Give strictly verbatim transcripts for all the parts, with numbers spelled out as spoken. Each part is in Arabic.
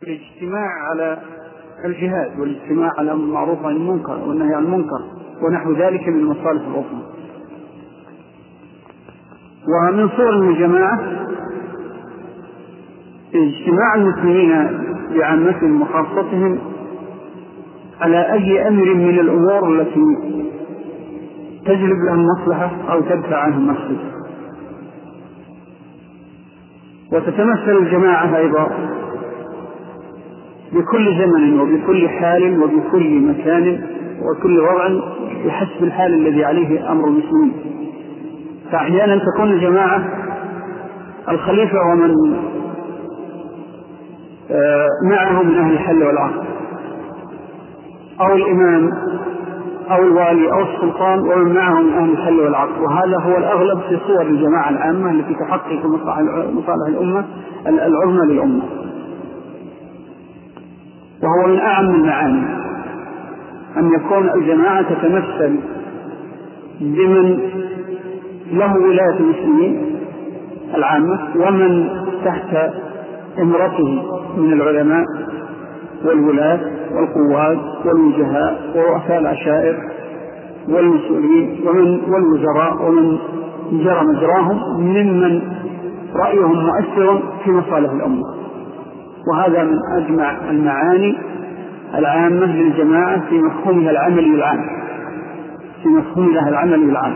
الاجتماع على الجهاد والاجتماع على المعروف عن المنكر والنهي عن المنكر ونحو ذلك من المصالح العظمى. ومن صور الجماعة اجتماع المسلمين بعامتهم وخاصتهم على أي أمر من الأمور التي تجلب لهم مصلحة أو تدفع عنهم مفسدة. وتتمثل الجماعة أيضا بكل زمن وبكل حال وبكل مكان وكل وضع بحسب الحال الذي عليه أمر المسلمين. فأحيانا تكون الجماعة الخليفة ومن معه من أهل الحل والعقد، أو الإمام أو الوالي أو السلطان ومن معه من أهل الحل والعقد، وهذا هو الأغلب في صور الجماعة العامة التي تحقق مصالح الأمة العظمى للأمة. وهو من أعم المعاني أن يكون الجماعة تتمثل بمن له ولاية المسلمين العامة ومن تحت إمرته من العلماء والولاة والقواد والوجهاء ورؤساء العشائر والمسؤولين ومن والوزراء ومن جرى مجراهم ممن رأيهم مؤثر في مصالح الأمة. وهذا من أجمع المعاني العامة للجماعة في مفهومها العملي العام في مفهومها العملي العام.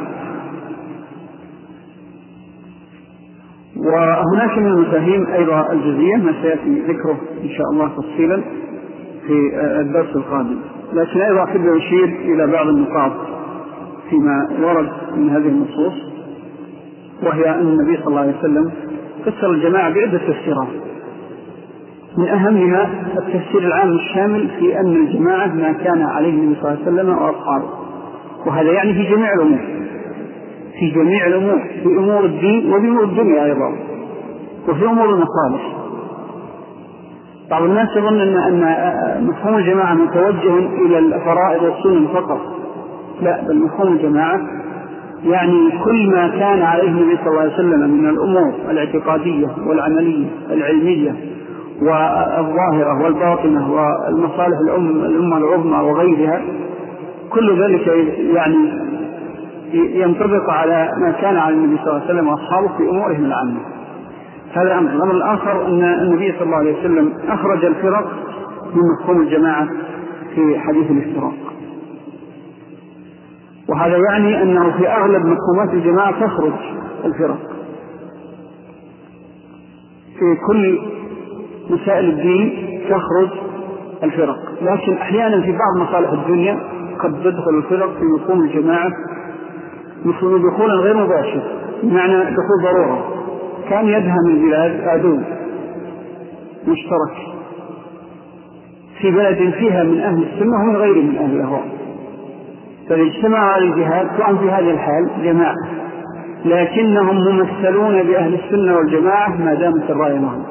وهناك من المفاهيم أيضا الجزئية ما سيأتي ذكره إن شاء الله تفصيلا في الدرس القادم، لكن أيضا أحب أشير إلى بعض النقاط فيما ورد من هذه النصوص، وهي أن النبي صلى الله عليه وسلم فسر الجماعة بعدة تفسيرات، من أهمها التفسير العام الشامل في أن الجماعة ما كان عليه النبي صلى الله عليه وسلم وأصحابه، وهذا يعني في جميع الأمور في جميع الأمور في أمور الدين وفي أمور الدنيا أيضا وفي أمور المصالح. بعض الناس يظن أن, أن مفهوم الجماعة متوجه إلى الفرائض والسنن فقط، لا، بل مفهوم الجماعة يعني كل ما كان عليه النبي صلى الله عليه وسلم من الأمور الاعتقادية والعملية العلمية والظاهرة والباطنة والمصالح الأمة العظمى وغيرها، كل ذلك يعني ينطبق على ما كان على النبي صلى الله عليه وسلم وأصحابه في أمورهم العامة. هذا أمر. الأمر الآخر أن النبي صلى الله عليه وسلم أخرج الفرق من مفهوم الجماعة في حديث الافتراق، وهذا يعني أنه في أغلب مفهومات الجماعة تخرج الفرق في كل مسائل الدين، تخرج الفرق، لكن أحيانا في بعض مصالح الدنيا قد تدخل الفرق في مفهوم الجماعة مفهوم دخولا غير مباشر، بمعنى دخول ضرورة. كان يدهم البلاد عدو مشترك في بلد فيها من أهل السنة ومن غير من أهل الأهواء، فاجتمعوا على الجهاد، فهم في هذه الحال جماعة، لكنهم ممثلون بأهل السنة والجماعة ما دامت الراية معهم.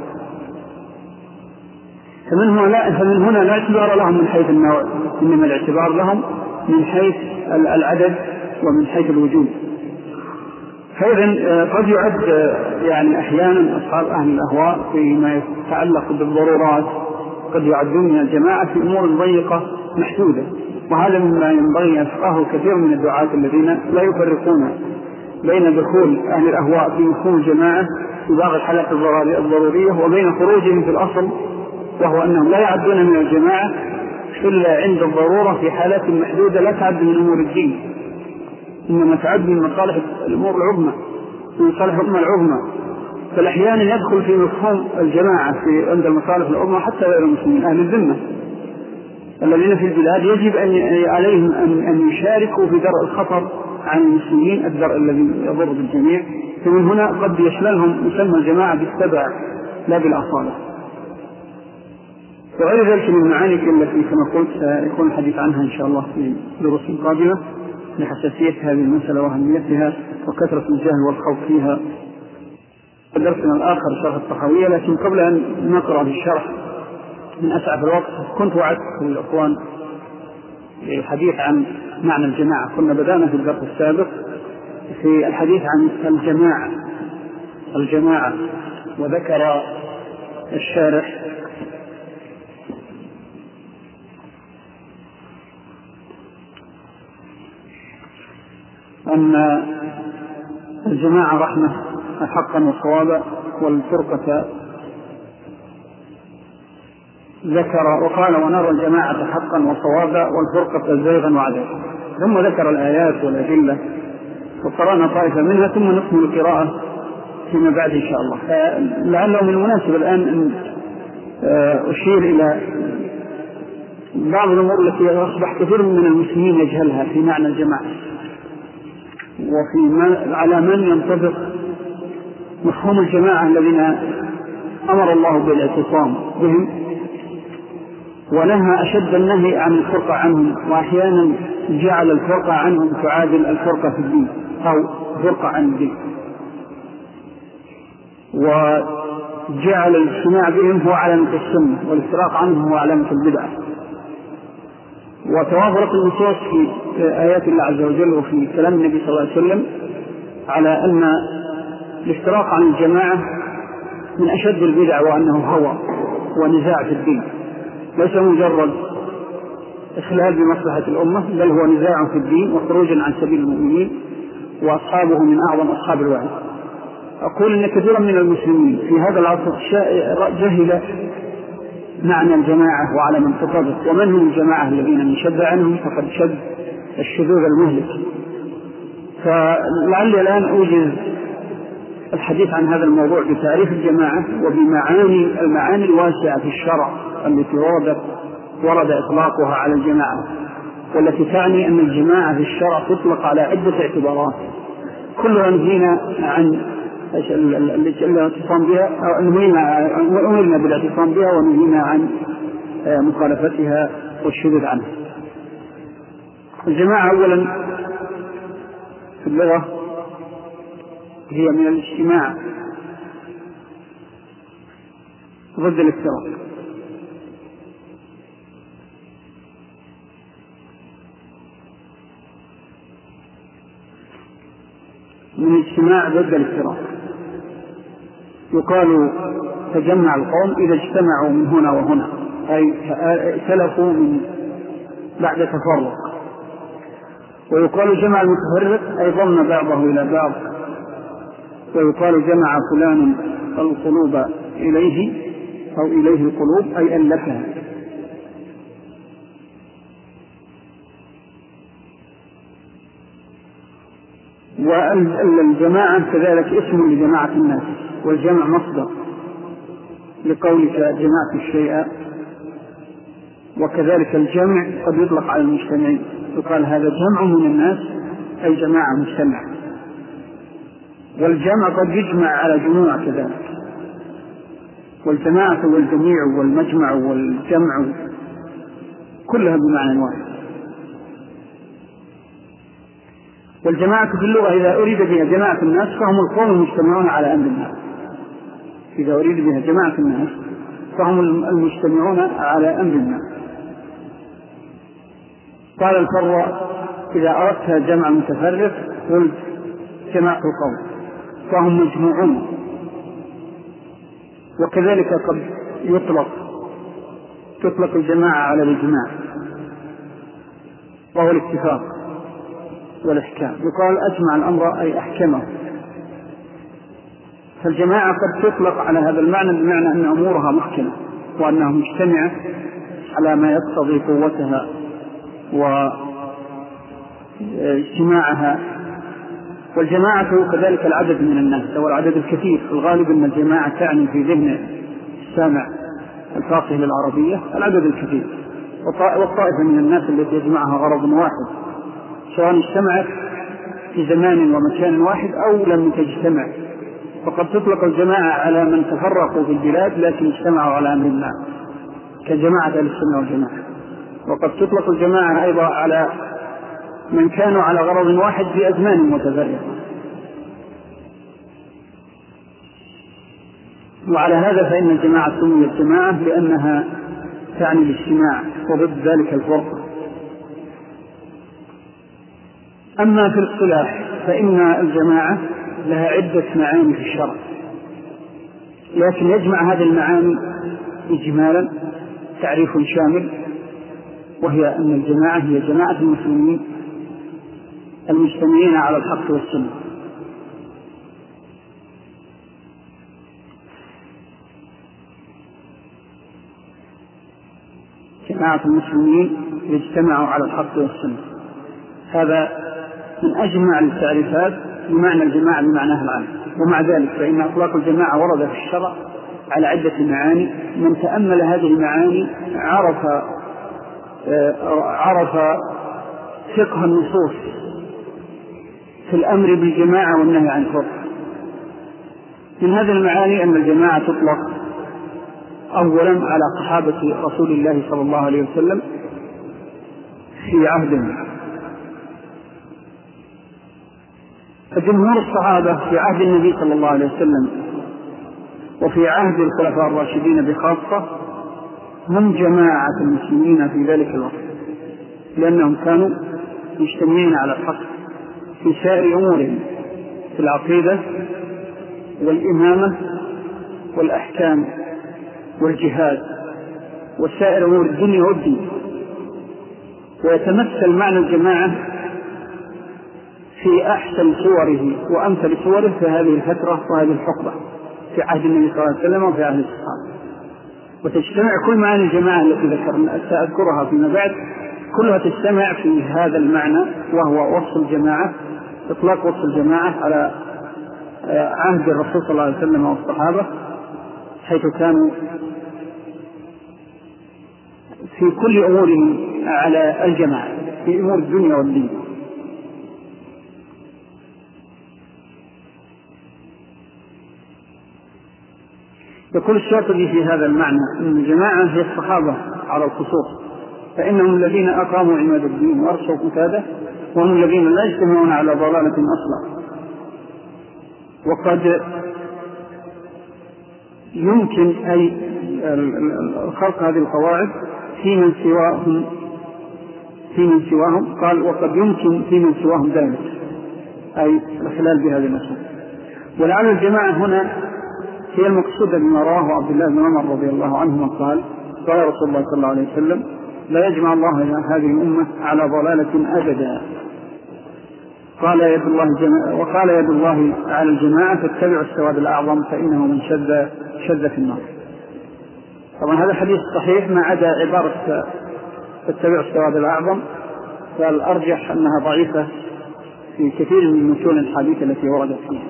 فمن هنا لا فمن هنا لا اعتبار لهم من حيث النوع، إنما الاعتبار لهم من حيث العدد ومن حيث الوجود. فإذا قد يعد يعني أحيانا أصحاب أهل الأهواء فيما يتعلق بالضرورات قد يعدون من الجماعة في أمور ضيقة محدودة، وهذا مما ينبغي يفقهه كثير من الدعاة الذين لا يفرقون بين دخول أهل الأهواء في مفهوم الجماعة في بعض الحالات الضرورية وبين خروجهم في الأصل، وهو أنهم لا يعدون من الجماعة إلا عند الضرورة في حالات محدودة لا تعد من أمور الدين، إنما تعد من مصالح الأمور العظمى من مصالح الأمة العظمى. فالأحيان يدخل في مفهوم الجماعة في عند المصالح العظمى حتى غير المسلمين أهل الذمة الذين في البلاد يجب أن عليهم أن, أن يشاركوا في درء الخطر عن المسلمين، الدرء الذي يضر بالجميع. فمن هنا قد يشملهم مسمى الجماعة بالتبع لا بالأصالة. وغير ذلك من المعاني التي كما قلت سيكون الحديث عنها إن شاء الله في دروس قادمة لحساسية هذه المسألة وأهميتها وكثرة الجهل والخوف فيها. درسنا الآخر شرح الطحاوية، لكن قبل أن نقرأ بالشرح من أسعف الوقت كنت وعدت الأخوان الحديث عن معنى الجماعة. كنا بدأنا في الدرس السابق في الحديث عن الجماعة الجماعة وذكر الشارح أن الجماعة رحمة حقا وصوابا، والفرقة ذكر وقال ونرى الجماعة حقا وصوابا والفرقة زيغا وعدلا، ثم ذكر الآيات والأدلة وقرأنا طائفة منها ثم نكمل القراءة فيما بعد إن شاء الله. لعله من المناسب الآن أن أشير إلى بعض الأمور التي أصبح كثير من المسلمين يجهلها في معنى الجماعة، وفي على من ينطبق مفهوم الجماعة الذين أمر الله بالاعتصام بهم ونهى أشد النهي عن الفرقة عنهم، وأحيانا جعل الفرقة عنهم تعادل الفرقة في الدين أو فرقة عن الدين، وجعل الاجتماع بهم هو علامة السنة والافتراق عنهم هو علامة البدعة. وتوافرت النصوص في آيات الله عز وجل وفي كلام النبي صلى الله عليه وسلم على أن الافتراق عن الجماعة من أشد البدع، وأنه هوى ونزاع في الدين، ليس مجرد إخلال بمصلحة الأمة، بل هو نزاع في الدين وخروج عن سبيل المؤمنين، وأصحابه من أعظم أصحاب الوعي. أقول إن كثيرا من المسلمين في هذا العصر جهل معنى الجماعة وعلى من تطبق، ومن هم الجماعة الذين من شد عنهم فقد شد الشذوذ المهلك. فلعلي الآن أوجز الحديث عن هذا الموضوع بتعريف الجماعة وبمعاني المعاني الواسعة في الشرع التي ورد ورد إطلاقها على الجماعة، والتي تعني أن الجماعة في الشرع تطلق على عدة اعتبارات كلها نهينا عن الاعتصام بها، أو أمرنا بالاعتصام بها ونهينا عن مخالفتها والشذوذ عنها. الجماعة أولا في اللغة هي من الاجتماع ضد الافتراق، من اجتماع ضد الافتراق. يقال تجمع القوم إذا اجتمعوا من هنا وهنا، أي ائتلفوا من بعد تفرق. ويقال جمع المتفرق أي ضم بعضه إلى بعض. ويقال جمع فلان القلوب إليه أو إليه القلوب أي ألفها. والجماعة كذلك اسم لجماعة الناس، والجمع مصدر لقولك جمعت الشيء. وكذلك الجمع قد يطلق على المجتمعين، يقال هذا جمع من الناس أي جماعة مجتمع. والجمع قد يجمع على جموع كذلك، والجماعة والجميع والمجمع والجمع كلها بمعنى واحد. والجماعة في اللغة إذا أريد بها جماعة الناس فهم القوم المجتمعون على أمر الله. إذا أريد بها جماعة الناس فهم المجتمعون على أمر الله. قال الفر إذا أردت جمع متفرق قلت جماعة القوم، فهم مجموعون. وكذلك قد يطلق تطلق الجماعة على الإجماع وهو الاتفاق والإحكام. يقال أجمع الأمر أي أحكمه. فالجماعة قد تطلق على هذا المعنى بمعنى أن أمورها محكمة وأنها مجتمعة على ما يقتضي قوتها واجتماعها. والجماعة كذلك العدد من الناس والعدد الكثير. الغالب أن الجماعة تعني في ذهن السامع الفاقه للعربية العدد الكثير، والطائفة من الناس التي يجمعها غرض واحد، سواء اجتمعت في زمان ومكان واحد أو لم تجتمع. فقد تطلق الجماعة على من تفرقوا في البلاد لكن اجتمعوا على أمر ما كجماعة أهل السنة والجماعة. وقد تطلق الجماعة أيضا على من كانوا على غرض واحد في أزمان متفرقة. وعلى هذا فإن الجماعة سميت جماعة لأنها تعني الاجتماع وضد ذلك الفرقة. أما في الاصطلاح فإن الجماعة لها عدة معاني في الشرع، لكن يجمع هذه المعاني إجمالا تعريف شامل، وهي أن الجماعة هي جماعة المسلمين المجتمعين على الحق والسنة. جماعة المسلمين يجتمعوا على الحق والسنة، هذا من أجمع التعريفات لمعنى الجماعة بمعناها العام. ومع ذلك فإن أطلاق الجماعة ورد في الشرع على عدة معاني، من تأمل هذه المعاني عرف عرف فقه النصوص في الأمر بالجماعة والنهي عن الفرقة. من هذه المعاني أن الجماعة تطلق أولا على صحابة رسول الله صلى الله عليه وسلم في عهده، فجمهور الصحابة في عهد النبي صلى الله عليه وسلم وفي عهد الخلفاء الراشدين بخاصة هم جماعة المسلمين في ذلك الوقت، لأنهم كانوا مجتمعين على الحق في سائر أمورهم، في العقيدة والإمامة والأحكام والجهاد وسائر أمور الدنيا والدين. ويتمثل معنى الجماعة في أحسن صوره وأمثل صوره في هذه الفترة وهذه الحقبة في عهد النبي صلى الله عليه وسلم وفي عهد الصحابة. وتجتمع كل معاني الجماعة التي ذكرنا سأذكرها فيما بعد، كلها تجتمع في هذا المعنى، وهو وصف الجماعة، إطلاق وصف الجماعة على عهد الرسول صلى الله عليه وسلم والصحابة، حيث كانوا في كل أمورهم على الجماعة في أمور الدنيا والدين. يقول الشاطبي في هذا المعنى أن الجماعة هي الصحابة على الخصوص، فإنهم الذين أقاموا عماد الدين وأرسوا قتاده، وهم الذين لا يجتمعون على ضلالة أصلا. وقد يمكن أي خلق هذه القواعد في من سواهم في من سواهم قال وقد يمكن في من سواهم ذلك، أي الخلال بهذه المسألة. ولعل الجماعة هنا هي المقصودة بما رواه عبد الله بن عمر رضي الله عنهما قال قال رسول الله صلى الله عليه وسلم: لا يجمع الله هذه الأمة على ضلالة أبدا. قال يد الله جماعة وقال يد الله على الجماعة فاتبعوا السواد الأعظم فإنه من شذ شذ في النار. طبعا هذا حديث صحيح ما عدا عبارة فاتبعوا السواد الأعظم، فالأرجح أنها ضعيفة في كثير من متون الحديث التي وردت فيها.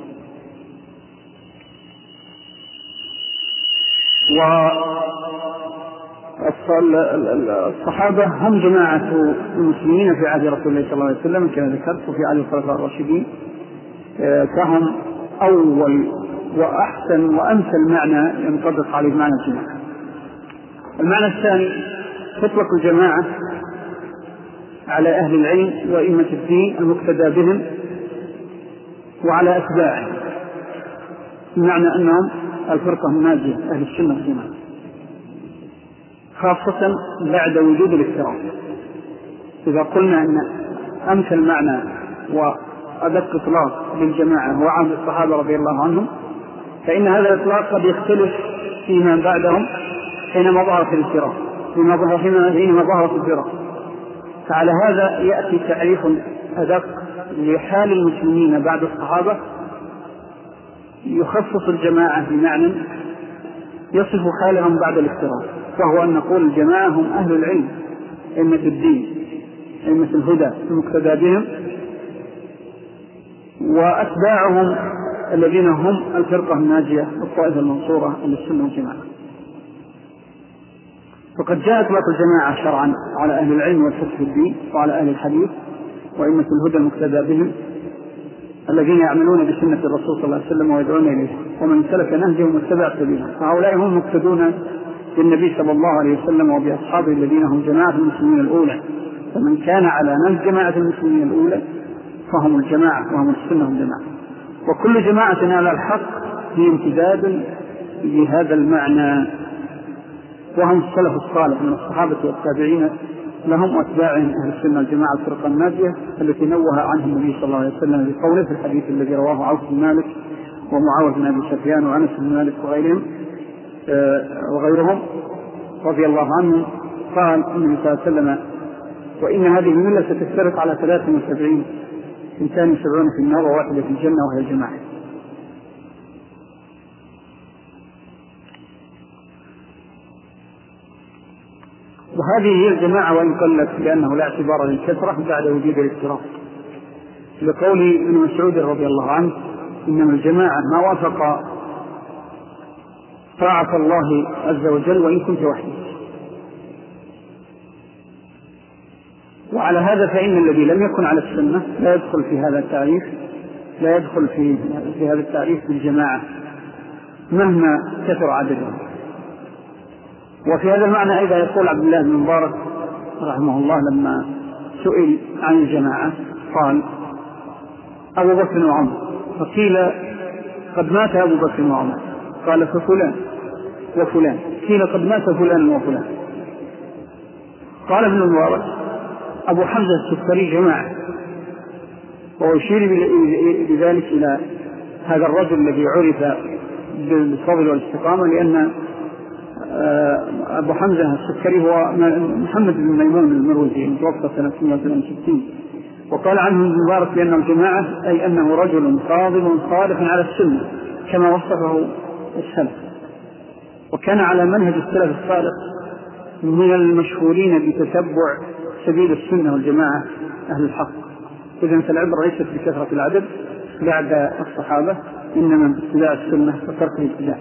والصحابة هم جماعة المسلمين في عهد رسول الله صلى الله عليه وسلم كما ذكرت، وفي عهد الخلفاء الراشدين، فهم أول وأحسن وأمثل معنى ينطبق عليه معنى الجماعة. المعنى الثاني: تطلق الجماعة على أهل العلم وأئمة الدين المقتدى بهم وعلى أتباعهم، بمعنى أنهم الفرقة الناجية أهل السنة والجماعة، خاصة بعد وجود الافتراق. إذا قلنا أن أمثل معنى وأدق إطلاق للجماعة هو عهد الصحابة رضي الله عنهم، فإن هذا الإطلاق قد يختلف فيما بعدهم حينما ظهرت الافتراق حينما ظهرت الفرق. فعلى هذا يأتي تعريف أدق لحال المسلمين بعد الصحابة يخصص الجماعة بمعنى يصف حالهم بعد الافتراق، وهو أن نقول الجماعة هم أهل العلم أئمة الدين أئمة الهدى المقتدى بهم، وأتباعهم الذين هم الفرقة الناجية الطائفة المنصورة للسنة والجماعة. فقد جاء إطلاق الجماعة شرعا على أهل العلم والفقه في الدين وعلى أهل الحديث وأئمة الهدى المقتدى بهم الذين يعملون بسنة الرسول صلى الله عليه وسلم ويدعون إليه ومن سلك نهجهم واتبع سبيله، فهؤلاء هم مقتدون بالنبي صلى الله عليه وسلم وبأصحابه الذين هم جماعة المسلمين الأولى. فمن كان على نهج جماعة المسلمين الأولى فهم الجماعة وهم السنة والجماعة. وكل جماعة على الحق هي امتداد لهذا المعنى، وهم السلف الصالح من الصحابة والتابعين لهم واتباعهم أهل السنة والجماعة الفرقة الناجية التي نوه عنها النبي صلى الله عليه وسلم بقوله في الحديث الذي رواه عوف بن مالك ومعاوية بن أبي سفيان وأنس بن مالك وغيرهم وغيرهم رضي الله عنهم، قال النبي صلى الله عليه وسلم: وإن هذه الملة ستفترق على ثلاث وسبعين اثنتان سبعون في النار وواحدة في الجنة وهي الجماعة. وهذه هي الجماعة وإن قلت، لأنه لا اعتبار للكثرة بعد وجود الافتراق، لقول ابن مسعود رضي الله عنه: إنما الجماعة ما وافق طاعة الله عز وجل وإن كنت وحدك. وعلى هذا فإن الذي لم يكن على السنة لا يدخل في هذا التعريف لا يدخل في, في هذا التعريف بالجماعة مهما كثر عددهم. وفي هذا المعنى أيضا يقول عبد الله بن مبارك رحمه الله لما سئل عن الجماعة قال: أبو بكر وعمر. فقيل: قد مات أبو بكر وعمر. قال: ففلان وفلان. قيل: قد مات فلان وفلان. قال ابن مبارك: أبو حمزة السكري جماعة. ويشير بذلك إلى هذا الرجل الذي عرف بالفضل والاستقامة، لأن أبو حمزة السكري هو محمد بن ميمون المروزي المتوفى سنة مئة وثلاثة وستين. وقال عنه ابن مبارك بأنه جماعة أي أنه رجل فاضل صالح على السنة كما وصفه السلف، وكان على منهج السلف الصالح من المشهورين بتتبع سبيل السنة والجماعة أهل الحق. إذن فالعبرة ليست بكثرة العدد بعد الصحابة، إنما باتباع السنة وترك الابتداع.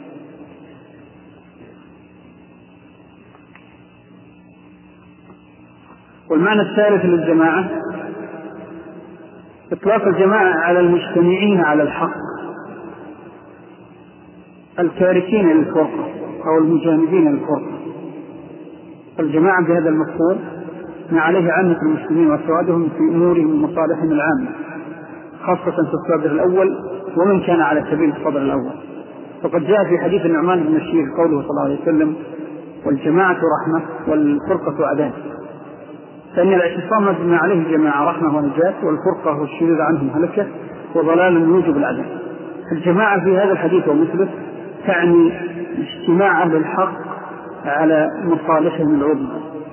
والمعنى الثالث للجماعة إطلاق الجماعة على المجتمعين على الحق التاركين للفرقة أو المجانبين للفرقة. الجماعة بهذا المفهوم ما عليه عامة المسلمين وسوادهم في أمورهم ومصالحهم العامة، خاصة في الصدر الأول ومن كان على سبيل الصدر الأول. فقد جاء في حديث النعمان بن بشير قوله صلى الله عليه وسلم: والجماعة رحمة والفرقة عذاب. فإن الاعتصام بما عليه الجماعة رحمة ونجاة، والفرقة والشذوذ عنهم هلكة وضلال يوجب العذاب. الجماعة في هذا الحديث ومثله تعني اجتماع أهل الحق على مصالحهم العظمى.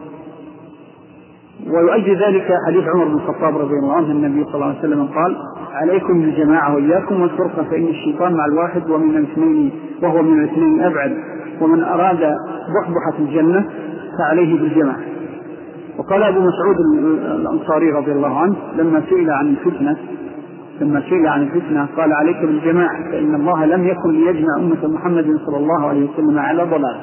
ويؤيد ذلك حديث عمر بن الخطاب رضي الله عنه النبي صلى الله عليه وسلم قال: عليكم بالجماعة وإياكم والفرقة، فإن الشيطان مع الواحد ومن الاثنين وهو من الاثنين أبعد، ومن أراد بحبحة الجنة فعليه بالجماعة. وقال أبو مسعود الأنصاري رضي الله عنه لما سئل عن الفتنة لما سئل عن الفتنة قال: عليك بالجماعة، فإن الله لم يكن ليجمع أمة محمد صلى الله عليه وسلم على ضلال.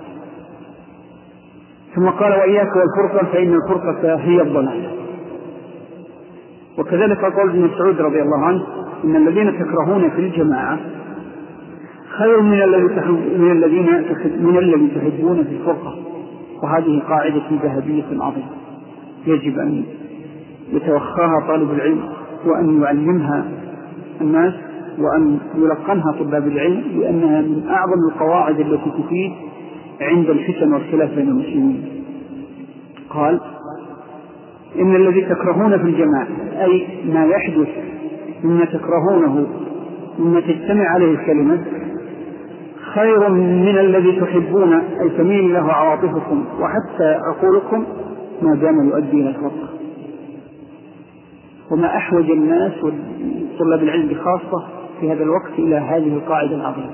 ثم قال: وإياك والفرقة، فإن الفرقة هي الضلال. وكذلك قال ابن مسعود رضي الله عنه: إن الذين تكرهون في الجماعة خير من الذين من الذي تحبون في الفرقة. وهذه قاعدة ذهبية عظيمة يجب أن يتوخاها طالب العلم، وأن يعلمها الناس، وأن يلقنها طلاب العلم، لأنها من أعظم القواعد التي تفيد عند الفتن والخلاف بين المسلمين. قال: إن الذي تكرهون في الجماعة أي ما يحدث مما تكرهونه مما تجتمع عليه الكلمة خير من الذي تحبون، أي تميل له عواطفكم وحتى عقولكم ما دام يؤدي إلى الفرق. وما أحوج الناس وطلاب العلم بخاصة في هذا الوقت إلى هذه القاعدة العظيمة: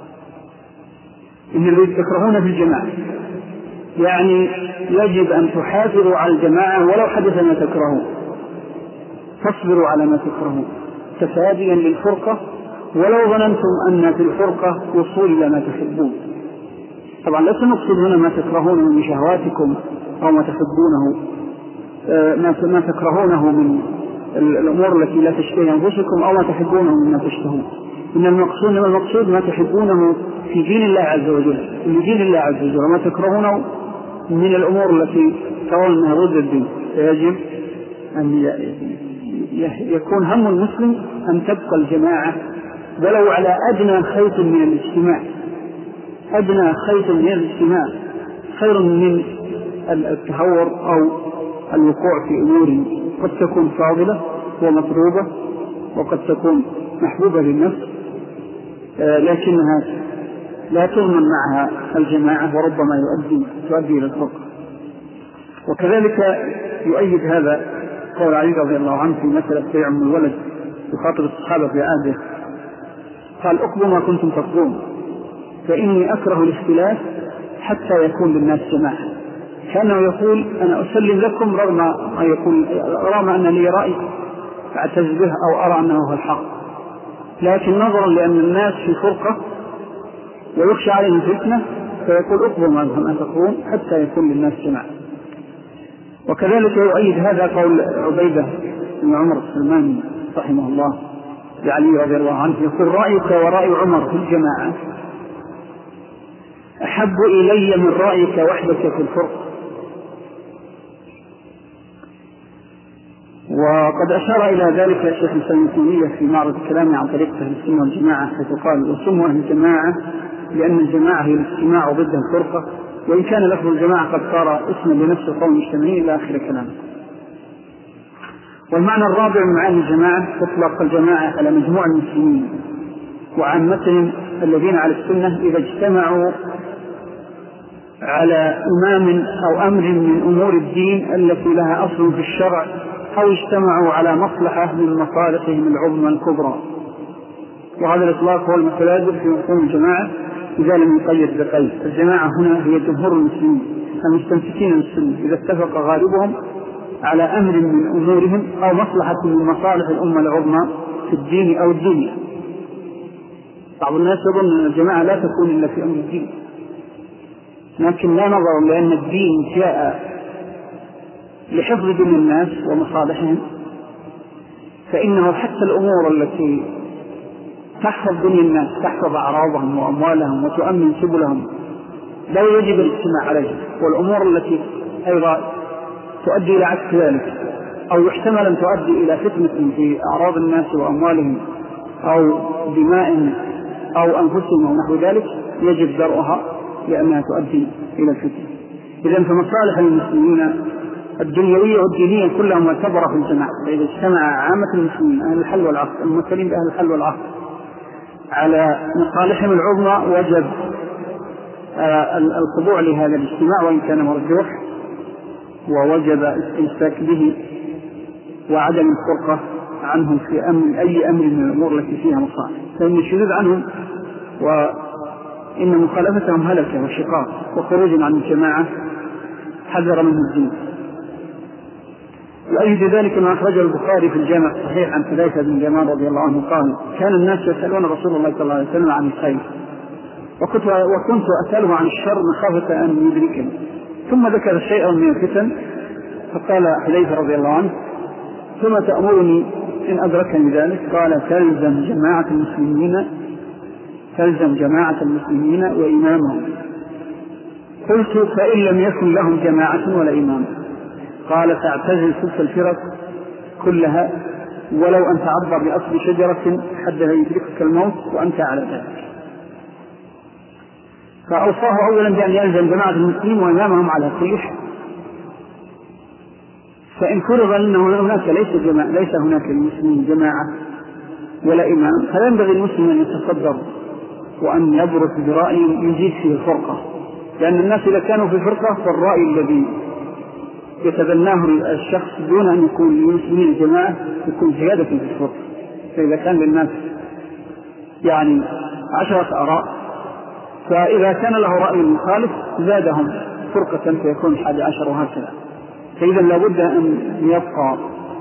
إن الذي تكرهون في الجماعة يعني يجب أن تحافظوا على الجماعة ولو حدث ما تكرهون، تصبروا على ما تكرهون تفاديا للفرقة، ولو ظننتم أن في الفرقة وصول إلى ما تحبون. طبعا لا سنقصد هنا ما تكرهونه من شهواتكم أو ما تحبونه ما تكرهونه من الأمور التي لا تشتهي أنفسكم أو ما تحبونه مما تشتهون. إن المقصود المقصود ما تحبونه في دين الله عز وجل، في دين الله عز وجل، وما تكرهونه من الأمور التي ترون أنها ضد الدين. فيجب أن يكون هم المسلم أن تبقى الجماعة ولو على أدنى خيط من الاجتماع. أدنى خيط من الاجتماع خير من التهور أو الوقوع في أمور قد تكون فاضلة ومطلوبة وقد تكون محبوبة للنفس، لكنها لا تضمن معها الجماعة وربما يؤدي تؤدي إلى الفقر. وكذلك يؤيد هذا قول علي رضي الله عنه في مسألة بيع أم الولد يخاطب الصحابة في عهده، قال اقبوا ما كنتم تقبون فإني أكره الاختلاف حتى يكون للناس جماعة، كأنه يقول أنا أسلم لكم رغم ما يكون رغم أن لي رأي أعتز به أو أرى أنه هو الحق، لكن نظرا لأن الناس في فرقة ويخشى عليهم فتنة فيقول اقبوا ما تقبون حتى يكون للناس جماعة. وكذلك يؤيد هذا قول عبيدة بن عمر السلماني رحمه الله لعلي رضي الله عنه، يقول رأيك ورأي عمر في الجماعة أحب إلي من رأيك وحدك في الفرق. وقد أشار إلى ذلك الشيخ الإسلام ابن تيمية في معرض كلامه عن طريق أهل السنة والجماعة، حيث قال وسموا أهل الجماعة لأن الجماعة هي الاجتماع ضد الفرقة، وإن كان لفظ الجماعة قد صار اسما لنفس القوم المجتمعين إلى آخر كلامه. والمعنى الرابع من معاني الجماعة تطلق الجماعة على مجموعة المسلمين وعامتهم الذين على السنة إذا اجتمعوا على إمام أو أمر من أمور الدين التي لها أصل في الشرع، أو اجتمعوا على مصلحة من مصالحهم العظمى الكبرى. وهذا الإطلاق هو المتلازم في مفهوم الجماعة إذا لم يقيد بقيد. الجماعة هنا هي جمهور المسلمين المستمسكين بالسنة إذا اتفق غالبهم على أمر من أمورهم أو مصلحة من مصالح الأمة العظمى في الدين أو الدنيا. بعض الناس يظن أن الجماعة لا تكون إلا في أمر الدين، لكن لا نظر لأن الدين جاء لحفظ دين الناس ومصالحهم، فإنه حتى الأمور التي تحفظ دين الناس تحفظ أعراضهم وأموالهم وتؤمن سبلهم لا يجب الاجتماع عليها، والأمور التي أيضا تؤدي إلى عكس ذلك أو يحتمل أن تؤدي إلى فتنة في أعراض الناس وأموالهم أو دمائهم أو أنفسهم ونحو ذلك يجب درءها لأنها تؤدي إلى الفتنة. إذن فمصالح المسلمين الدنيوية والدينية كلها معتبرة في الجماعة، فإذا اجتمع عامة المسلمين أهل الحل والعقد الممثلين بأهل الحل والعقد على مصالحهم العظمى وجب الخضوع لهذا الاجتماع وإن كان مرجوح، ووجب الاستمساك به وعدم الفرقة عنهم في أمر أي أمر من الأمور التي فيها مصالح، فإن الشذوذ عنهم وإن مخالفتهم هلكة وشقاق وخروج عن الجماعة حذر منه الدين. وأيد ذلك ما أخرجه البخاري في الجامع الصحيح عن حذيفة بن اليمان رضي الله عنه قال كان الناس يسألون رسول الله صلى الله عليه وسلم عن الخير وكنت, وكنت أسأله عن الشر مخافة أن يدركني، ثم ذكر شيئا من الفتن فقال حذيفة رضي الله عنه ثم تأمرني إن أدركني ذلك؟ قال تلزم جماعة المسلمين تلزم جماعة المسلمين وإمامهم. قلت فإن لم يكن لهم جماعة ولا إمام؟ قال فاعتزل تلك الفرق كلها ولو أن تعض بأصل شجرة حتى يدركك الموت وأنت على ذلك. فأوصاه أولا بأن يلزم جماعة المسلمين وإمامهم على كل حال، فإن فرض أنه هناك ليس, جماعة ليس هناك للمسلمين جماعة ولا إمام فلا ينبغي المسلم أن يتصدر وأن يبرز برأي يزيد فيه الفرقة، لأن الناس إذا كانوا في فرقة فالرأي الذي يتبناه الشخص دون أن يكون للمسلمين جماعة يكون زيادة في الفرقة. فإذا كان للناس يعني عشرة آراء فإذا كان له رأي مخالف زادهم فرقة فيكون حادي عشر وهكذا. فإذا لابد أن يبقى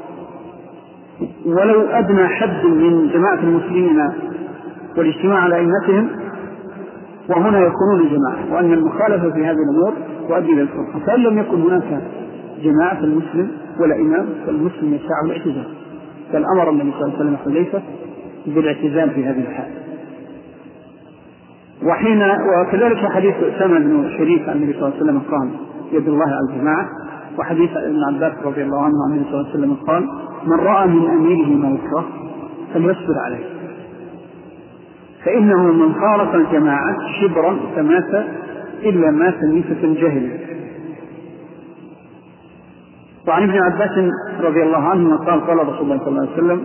ولو أدنى حد من جماعة المسلمين والاجتماع على أئمتهم وهنا يكونون جماعة، وأن المخالفة في هذه الأمور تؤدي إلى الفرقة. فإن لم يكن هناك جماعة المسلم ولا إمام فالمسلم يسعى الاعتزال، فالأمر النبي صلى الله عليه وسلم حذيفة بالاعتزال في هذه الحال. وحين وكذلك حديث أسامة بن شريك عن النبي صلى الله عليه وسلم قال يد الله على الجماعة، وحديث ابن عباس رضي الله عنه عن النبي صلى الله عليه وسلم قال من رأى من أميره ما يكره فليصبر عليه فإنه من خالف الجماعة شبرا فمات إلا مات ميتة جاهلة. وعن ابن عباس رضي الله عنه قال قال رسول الله صلى الله عليه وسلم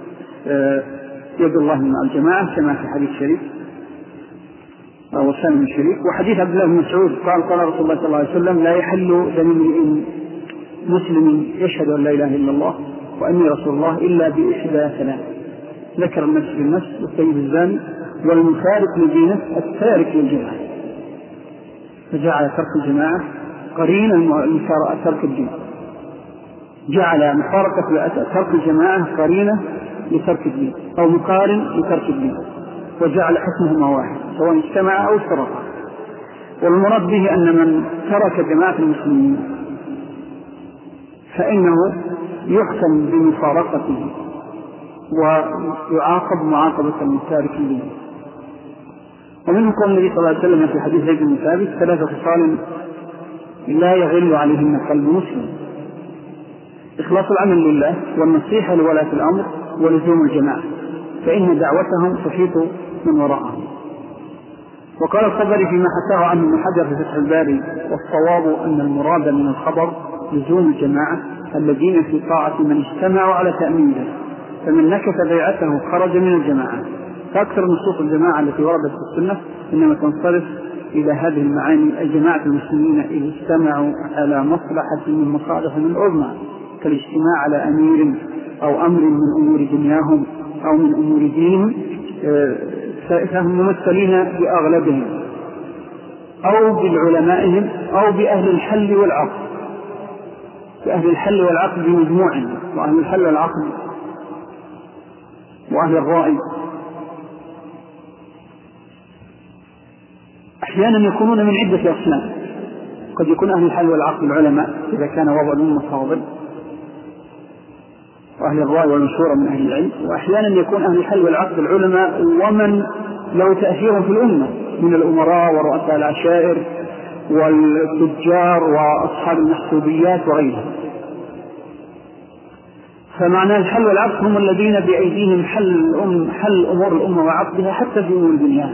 يد الله مع الجماعة كما في حديث شريف أو سالم الشريف. وحديث عبد الله بن مسعود قال قال رسول الله صلى الله عليه وسلم لا يحل دم امرئ مسلم يشهد أن لا إله إلا الله وأني رسول الله إلا بإحدى ثلاث: ذكر النفس بالنفس والسيد الزاني والمفارق لدينه التارك للجماعة. فجعل ترك الجماعة قرينا لمفارقة ترك الدين، جعل مفارقة ترك الجماعة قرينة لترك الدين أو مقارن لترك الدين، وجعل حكمهما واحد سواء اجتمع أو افترقا. والمراد به أن من ترك جماعة المسلمين فإنه يحكم بمفارقته ويعاقب معاقبة التارك الدين. ومنه قول النبي صلى الله عليه وسلم في حديث زيد بن ثابت: ثلاث خصال لا يغل عليهن قلب مسلم: إخلاص العمل لله، والنصيحة لولاة الأمر، ولزوم الجماعة، فإن دعوتهم تحيط من وراءهم. وقال الخبري فيما حكاه عنه ابن حجر في فتح الباري: والصواب أن المراد من الخبر لزوم الجماعة الذين في طاعة من اجتمعوا على تأمينه، فمن نكث بيعته خرج من الجماعة. فأكثر نصوص الجماعة التي وردت في السنة إنما تنصرف إلى هذه المعاني: الجماعة المسلمين إذ اجتمعوا على مصلحة من مصالحهم العظمى، كالاجتماع على أمير أو أمر من أمور دنياهم أو من أمور دينهم، فهم ممثلين بأغلبهم أو بالعلمائهم أو بأهل الحل والعقد، بأهل الحل والعقد بمجموعهم، وأهل الحل والعقد وأهل الرأي. أحيانا يكونون من عدة أصناف: قد يكون أهل الحل والعقد العلماء إذا كان وضع الأمة فاضل، وأهل الرأي والمشورة من أهل العلم، وأحيانا يكون أهل الحل والعقد العلماء ومن له تأثير في الأمة من الأمراء ورؤساء العشائر والتجار وأصحاب المحسوبيات وغيرهم. فمعنى الحل والعقد هم الذين بأيديهم حل الأم حل أمور الأمة وعقدها حتى في أمور الدنيا،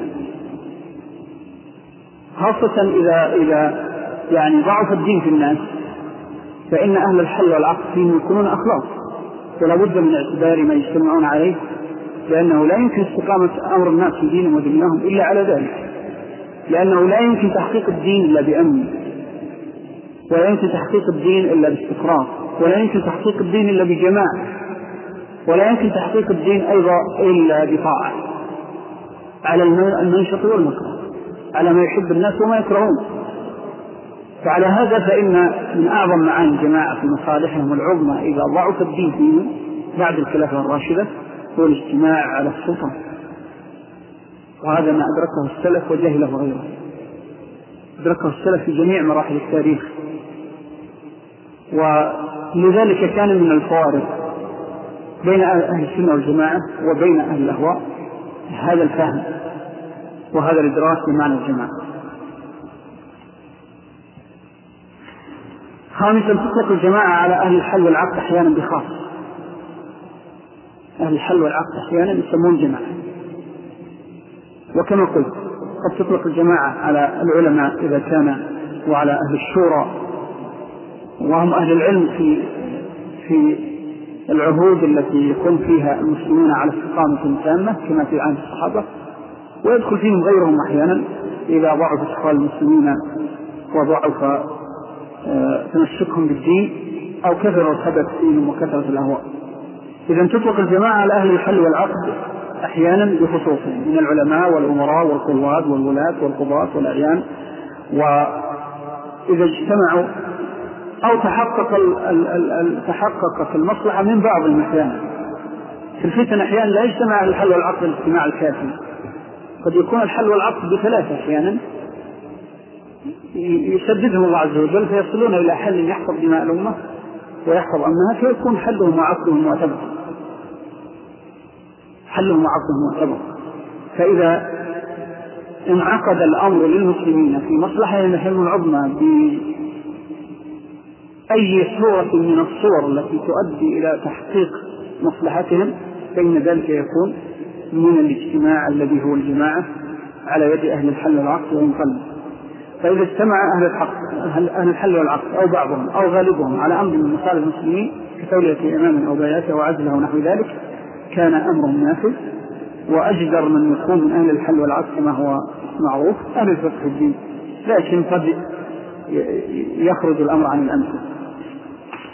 خاصة إذا إذا يعني ضعف الدين في الناس، فإن أهل الحل والعقد فيهم يكونون أخلاص، ولا بد من اعتبار ما يجتمعون عليه، لأنه لا يمكن استقامة أمر الناس في دينهم ودنياهم إلا على ذلك، لأنه لا يمكن تحقيق الدين إلا بأمن، ولا يمكن تحقيق الدين إلا باستقرار، ولا يمكن تحقيق الدين إلا بجماعة، ولا يمكن تحقيق الدين أيضا إلا بطاعة على المنشط والمكره، على ما يحب الناس وما يكرهون. فعلى هذا فإن من أعظم معاني الجماعة في مصالحهم العظمى إذا ضعف الدين فيهم بعد الخلافة الراشدة هو الاجتماع على السلطة، وهذا ما أدركه السلف وجهله غيره، أدركه السلف في جميع مراحل التاريخ. ولذلك كان من الفوارق بين أهل السنة والجماعة وبين أهل الأهواء هذا الفهم وهذا الإدراك بمعنى الجماعة. خامسا: تطلق الجماعة على أهل الحل والعقد أحيانا بخاص. أهل الحل والعقد أحيانا يسمون جماعة، وكما قلت قد تطلق الجماعة على العلماء إذا كان، وعلى أهل الشورى وهم أهل العلم في في العهود التي يكون فيها المسلمون على استقامة تامة كما في عهد الصحابة، ويدخل فيهم غيرهم أحيانا إذا ضعف استقلال المسلمين وضعف تمسكهم بالدين أو كثر الخبث فيهم وكثرة الأهواء. إذا تطلق الجماعة على أهل الحل والعقد أحيانا بخصوصهم من العلماء والأمراء والقواد والولاة والقضاة والأعيان، وإذا اجتمعوا أو تحقق تحققت المصلحة من بعض المحيان. في الفتن أحيانا لا يجتمع أهل الحل والعقد الاجتماع الكافي، قد يكون الحل والعقد بثلاثة أحيانا يسددهم الله عز وجل فيصلون إلى حل يحفظ دماء الأمة ويحفظ أمنها، فيكون حلهم وعقدهم معتبر حلهم وعقدهم معتبر. فإذا انعقد الأمر للمسلمين في مصلحة المهم العظمى بأي صورة من الصور التي تؤدي إلى تحقيق مصلحتهم، فإن ذلك يكون من الاجتماع الذي هو الجماعة على يد أهل الحل والعقد وينقلب. فإذا اجتمع أهل الحق أهل الحل والعقد أو بعضهم أو غالبهم على أمر من مصالح المسلمين كتولية إمام أو بياته وعزله ونحو ذلك، كان أمرهم نافذ، وأجدر من يكون من أهل الحل والعقد كما هو معروف أهل الفقه في الدين، لكن قد يخرج الأمر عن الأمثل.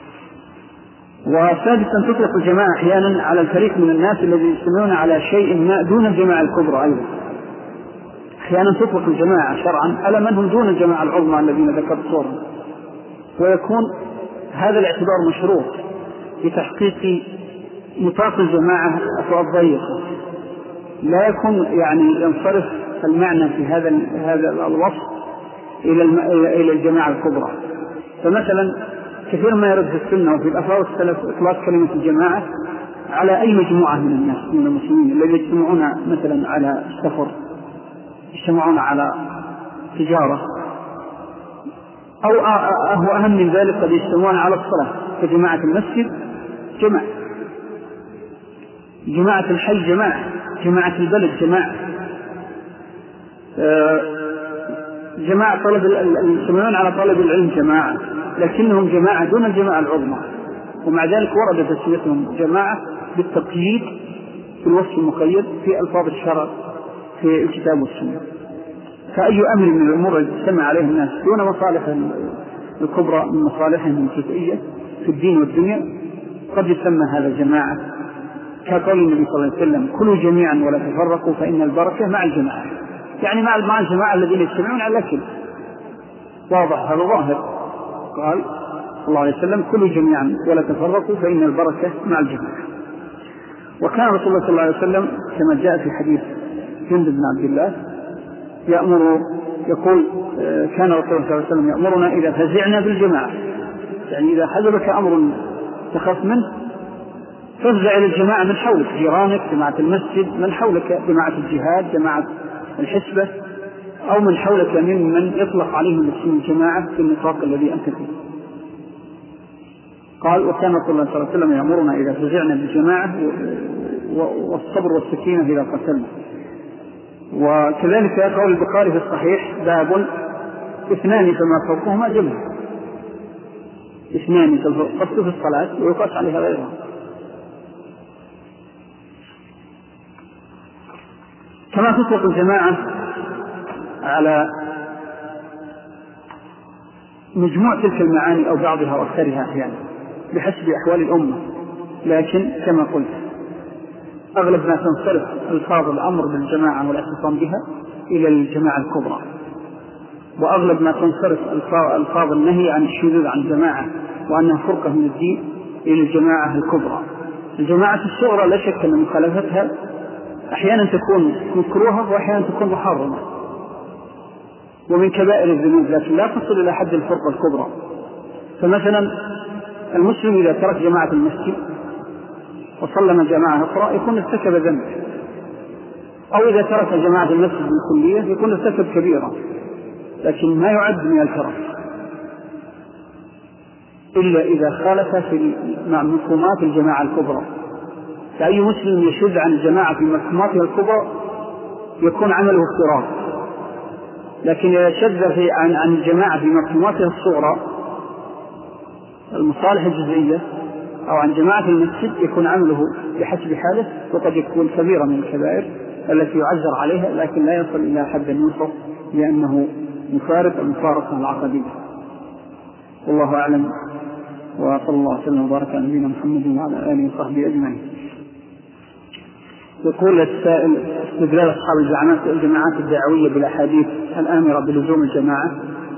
وسادسا تطلق الجماعة أحيانا على الفريق من الناس الذي يجتمعون على شيء ما دون الجماعة الكبرى أيضا. أحيانا تطلق الجماعة شرعا على من هم دون الجماعة العظمى الذين ذكرت صورهم، ويكون هذا الاعتبار مشروط لتحقيق نطاق الجماعة أفراد ضيقة، لا يكون يعني ينصرف المعنى في هذا هذا الوصف إلى إلى الجماعة الكبرى. فمثلا كثير ما يرد في السنة وفي الأفراد السلف إطلاق كلمة الجماعة على أي مجموعة من الناس من المسلمين الذين يجتمعون مثلا على السفر، يجتمعون على تجارة، أو هو أهم من ذلك قد يجتمعون على الصلاة كجماعة المسجد جماعة، جماعة الحي جماعة، جماعة البلد جماعة، جماعة طلب يجتمعون على طلب العلم جماعة، لكنهم جماعة دون الجماعة العظمى، ومع ذلك ورد تسميتهم جماعة بالتقييد في الوصف المقيد في ألفاظ الشرع في الكتاب والسنة. فأي أمر من الأمور التي تجتمع عليها الناس دون مصالح الكبرى من مصالحهم الجزئية في الدين والدنيا قد يسمى هذا جماعة، كقول النبي صلى الله عليه وسلم: كلوا جميعا ولا تفرقوا فإن البركة مع الجماعة، يعني مع الجماعة الذين يجتمعون على الأكل. واضح هذا ظاهر. قال صلى الله عليه وسلم: كلوا جميعا ولا تفرقوا فإن البركة مع الجماعة. وكان رسول الله صلى الله عليه وسلم كما جاء في حديث جندب بن عبد الله يأمر يقول كان رسول الله صلى الله عليه وسلم يأمرنا إذا فزعنا بالجماعة، يعني إذا حجبك أمر تخاف منه فافزع إلى الجماعة من حولك، جيرانك، جماعة المسجد من حولك، جماعة الجهاد، جماعة الحسبة، أو من حولك ممن يطلق عليهم اسم الجماعة في النطاق الذي أنت فيه. قال: وكان رسول الله صلى الله عليه وسلم يأمرنا إذا فزعنا بالجماعة والصبر والسكينة إذا قتلنا. وكذلك قول البخاري في الصحيح: باب اثنان فما فوقهما جمع، اثنان قصد في الصلاة ويقاس عليها غيرها. كما تطلق الجماعة على مجموع تلك المعاني أو بعضها وأكثرها أحيانا بحسب أحوال الأمة، لكن كما قلت أغلب ما تنصرف ألفاظ الأمر بالجماعة والاعتصام بها إلى الجماعة الكبرى، وأغلب ما تنصرف ألفاظ النهي عن الشذوذ عن الجماعة وأنها فرقة من الدين إلى الجماعة الكبرى. الجماعة الصغرى لا شك أن مخالفتها أحيانا تكون مكروهة وأحيانا تكون محرمة ومن كبائر الذنوب، لكن لا تصل إلى حد الفرقة الكبرى. فمثلا المسلم إذا ترك جماعة المسجد وصلى جماعة أخرى يكون ارتكب ذنب، أو إذا ترك جماعة المسجد بالكلية يكون ارتكب كبيرة، لكن ما يعد من الفرق إلا إذا خالف في مفهومات الجماعة الكبرى. فأي مسلم يشذ عن الجماعة في مفهوماتها الكبرى يكون عمله افتراض، لكن إذا شذ في عن عن الجماعة في مفهوماتها الصغرى المصالح الجزئية أو عن جماعة المسجد يكون عمله بحسب حاله، وقد يكون كبيرة من الكبائر التي يعذر عليها، لكن لا يصل إلى حد النصر لأنه مفارق المفارقة العقدية. والله أعلم، وصلى الله وسلم وبارك على نبينا محمد وعلى آله وصحبه أجمعين. يقول السائل: استدلال أصحاب الجماعات الدعوية بالأحاديث الآمرة بلزوم الجماعة،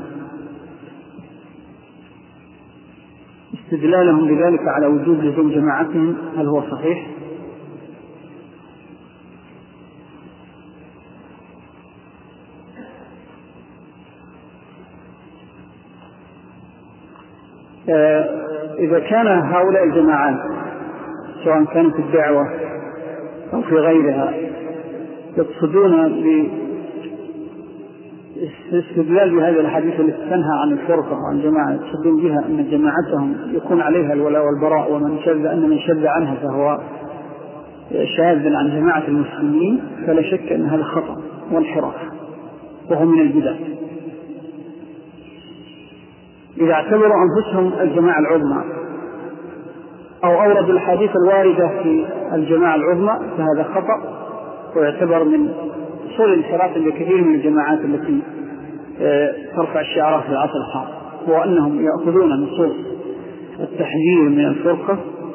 استدلالهم بذلك على وجوب لزوم جماعتهم هل هو صحيح؟ إذا كان هؤلاء الجماعات سواء كانت الدعوة أو في غيرها يقصدون بالاستدلال بهذه الحديث التي تنهى عن الفرقة وعن جماعة، يقصدون بها أن جماعتهم يكون عليها الولاء والبراء، ومن شذ أن من شذ عنها فهو شاذ عن جماعة المسلمين، فلا شك أن هذا خطأ وانحراف وهو من البدع. إذا اعتبروا أنفسهم الجماعة العظمى أو أوردوا الحديث الواردة في الجماعة العظمى فهذا خطأ، ويعتبر من أصول الانحراف لكثير من الجماعات التي ترفع الشعارات في العصر الحاضر، هو أنهم يأخذون نصوص التحذير من الفرقة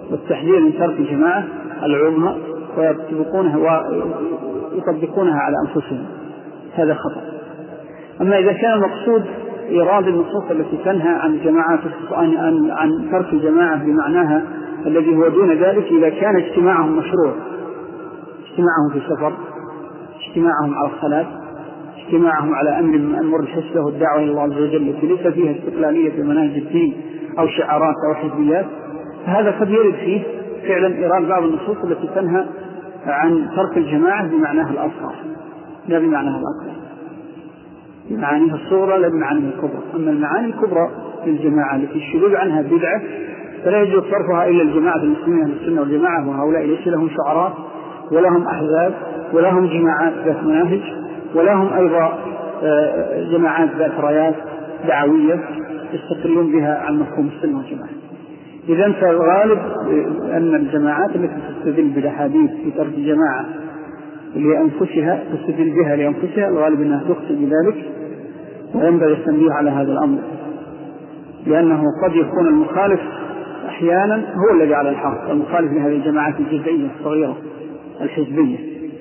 والتحذير من ترك الجماعة العظمى ويطبقونها ويطبقونها على أنفسهم، هذا خطأ. أما إذا كان المقصود إيراد النصوص التي تنهى عن الجماعة عن, عن ترك الجماعة بمعناها الذي هو دون ذلك، إذا كان اجتماعهم مشروع، اجتماعهم في سفر، اجتماعهم على الصلاة، اجتماعهم على أمر من أمور الحسبة والدعوة إلى الله عز وجل التي ليس فيها استقلالية في مناهج الدين أو شعارات أو حزبيات، فهذا قد يرد فيه فعلا إيراد بعض النصوص التي تنهى عن ترك الجماعة بمعناها الأصغر لا بمعناها الأكبر، بمعانيها الصغرى لا بمعانيها الكبرى. أما المعاني الكبرى للجماعة التي الشذوذ عنها بدعة فلا يجوز صرفها إلا الجماعة المسلمين أهل السنة والجماعة، وهؤلاء ليس لهم شعارات ولهم أحزاب ولهم جماعات ذات مناهج ولهم أيضا جماعات ذات رايات دعوية يستقلون بها عن مفهوم السنة والجماعة. إذا فالغالب أن الجماعات التي تستدل بالأحاديث في ترك الجماعة لأنفسها تستدل بها لأنفسها الغالب أنها تخطئ بذلك، وينبغي التنبيه على هذا الأمر، لأنه قد يكون المخالف أحيانا هو الذي على الحق، المخالف لهذه الجماعات الجزئية الصغيرة الحزبية.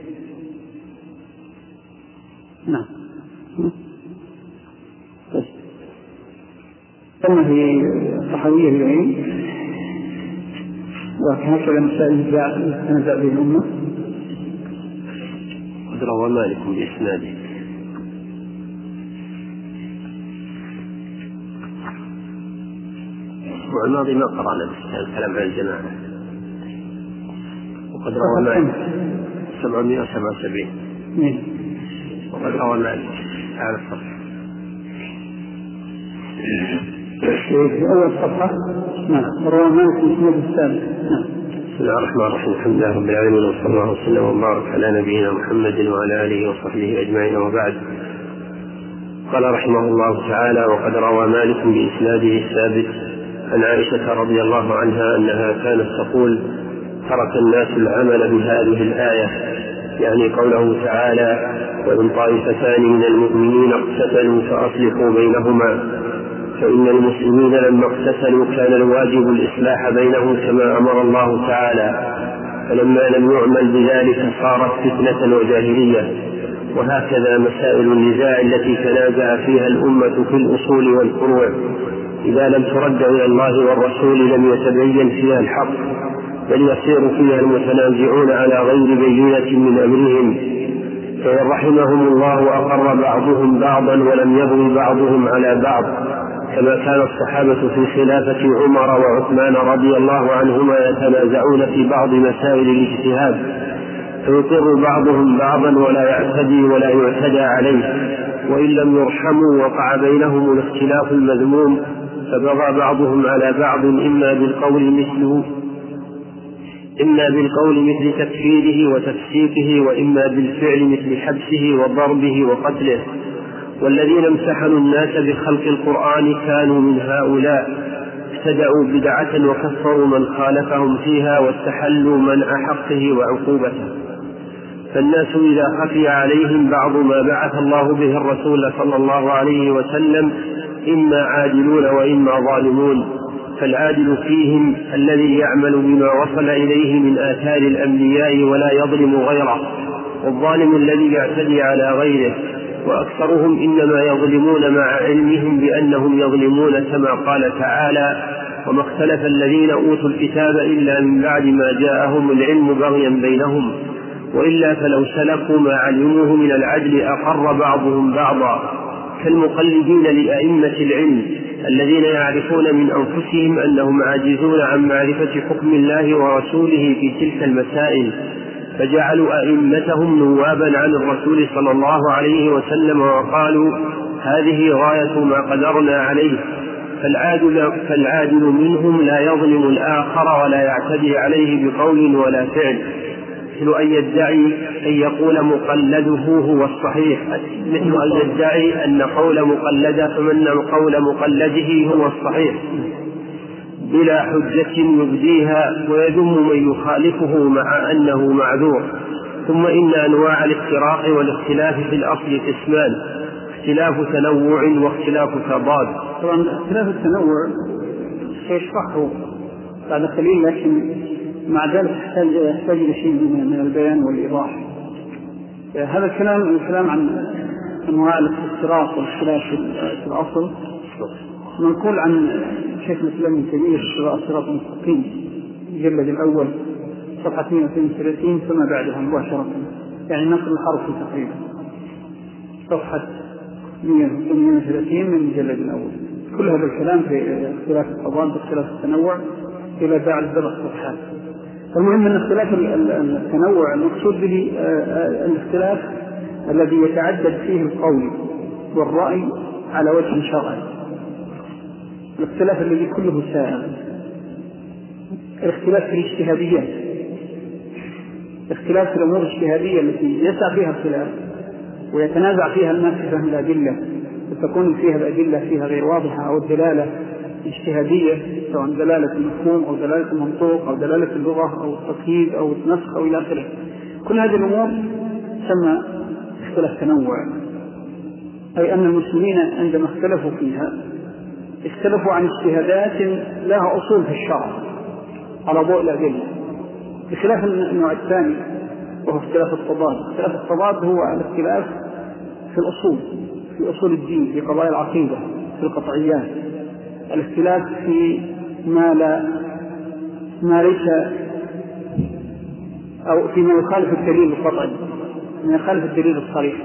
نعم. طيب. ثم هي صحوية بالعلم، وهكذا مسائل تنزع به الأمة. قد روى مالك بإسناده والماضي ما قرأنا الكلام عن الجماعة، وقد روى مالك سبعمائة وسبعة وسبعين وقد روى مالك على الصفحة في أول صفحة. نعم. روى مالك في الإسناد الثالث. نعم. بسم الله الرحمن الرحيم. الحمد لله رب العالمين، وصلى الله وسلم وبارك على نبينا محمد وعلى آله وصحبه أجمعين، وبعد. قال رحمه الله تعالى: وقد روى مالك بإسناده الثابت عن عائشة رضي الله عنها أنها كانت تقول: ترك الناس العمل بهذه الآية، يعني قوله تعالى: وإن طائفتان من المؤمنين اقتتلوا فأصلحوا بينهما، فإن المسلمين لما اقتتلوا كان الواجب الإصلاح بينهم كما أمر الله تعالى، فلما لم يعمل بذلك صارت فتنة وجاهلية. وهكذا مسائل النزاع التي تنازع فيها الأمة في الأصول والفروع إذا لم ترد إلى الله والرسول لم يتبين فيها الحق، بل يصير فيها المتنازعون على غير بينة من أمرهم، فإن رحمهم الله أقر بعضهم بعضا ولم يبغي بعضهم على بعض، كما كان الصحابة في خلافة عمر وعثمان رضي الله عنهما يتنازعون في بعض مسائل الاجتهاد، فيقر بعضهم بعضا ولا يعتدي ولا يعتدى عليه، وإن لم يرحموا وقع بينهم الاختلاف المذموم، فبغى بعضهم على بعض إما بالقول مثله إما بالقول مثل تكفيره وتفسيقه، وإما بالفعل مثل حبسه وضربه وقتله. والذين امتحنوا الناس بخلق القرآن كانوا من هؤلاء، ابتدعوا بدعة وكفروا من خالفهم فيها واستحلوا منع حقه وعقوبته. فالناس إذا خفي عليهم بعض ما بعث الله به الرسول صلى الله عليه وسلم إما عادلون وإما ظالمون، فالعادل فيهم الذي يعمل بما وصل إليه من آثار الأنبياء ولا يظلم غيره، والظالم الذي يعتدي على غيره، وأكثرهم إنما يظلمون مع علمهم بأنهم يظلمون، كما قال تعالى: وما اختلف الذين أوتوا الكتاب إلا من بعد ما جاءهم العلم بغيا بينهم، وإلا فلو سلكوا ما علموه من العدل أقر بعضهم بعضا، كالمقلدين لأئمة العلم الذين يعرفون من أنفسهم أنهم عاجزون عن معرفة حكم الله ورسوله في تلك المسائل، فجعلوا أئمتهم نوابا عن الرسول صلى الله عليه وسلم، وقالوا: هذه غاية ما قدرنا عليه. فالعادل, فالعادل منهم لا يظلم الآخر ولا يعتدي عليه بقول ولا فعل، مثل أن يدعي أن يقول مقلده هو الصحيح، مثل أن يدعي أن قول مقلده فمن قول مقلده هو الصحيح بلا حجة يبديها، ويذم من يخالفه مع أنه معذور. ثم إن أنواع الافتراق والاختلاف في الأصل قسمان: اختلاف تنوع واختلاف تضاد. طبعا اختلاف التنوع سيشرحه بعد قليل، لكن مع ذلك يحتاج إلى شيء من البيان والإيضاح. هذا الكلام الكلام عن أنواع الافتراق والاختلاف في الأصل منقول عن شيخ الإسلام ابن تيمية في الصراط المستقيم الجلد الأول صفحة مئة واثنين وثلاثين ثم بعدها مباشرة، يعني نقل الحرف تقريبا صفحة مئة واثنين وثلاثين من الجلد الأول. كل هذا الكلام في اختلاف التضاد واختلاف التنوع إلى بعد سبع صفحات. المهم أن اختلاف التنوع المقصود به الاختلاف الذي يتعدد فيه القول والرأي على وجه شرعي، الاختلاف الذي كله سائغ، الاختلاف في الاجتهاديات، اختلاف في الأمور الاجتهادية التي يسع فيها الخلاف ويتنازع فيها الناس في فهم الأدلة وتكون فيها الأدلة فيها غير واضحة، أو الدلالة اجتهادية سواء دلالة المفهوم أو دلالة المنطوق أو دلالة اللغة أو التقييد أو النسخ أو إلى آخره. كل هذه الأمور تسمى اختلاف تنوع، أي أن المسلمين عندما اختلفوا فيها اختلفوا عن اجتهادات لها أصول في الشرع على ضوء الأدلة، بخلاف النوع الثاني وهو اختلاف التضاد. اختلاف التضاد هو الاختلاف في الأصول، في أصول الدين، في قضايا العقيدة، في القطعيات، الاختلاف في ما لا ما ليس أو فيما يخالف الدليل القطعي، ما يخالف الدليل الصريح،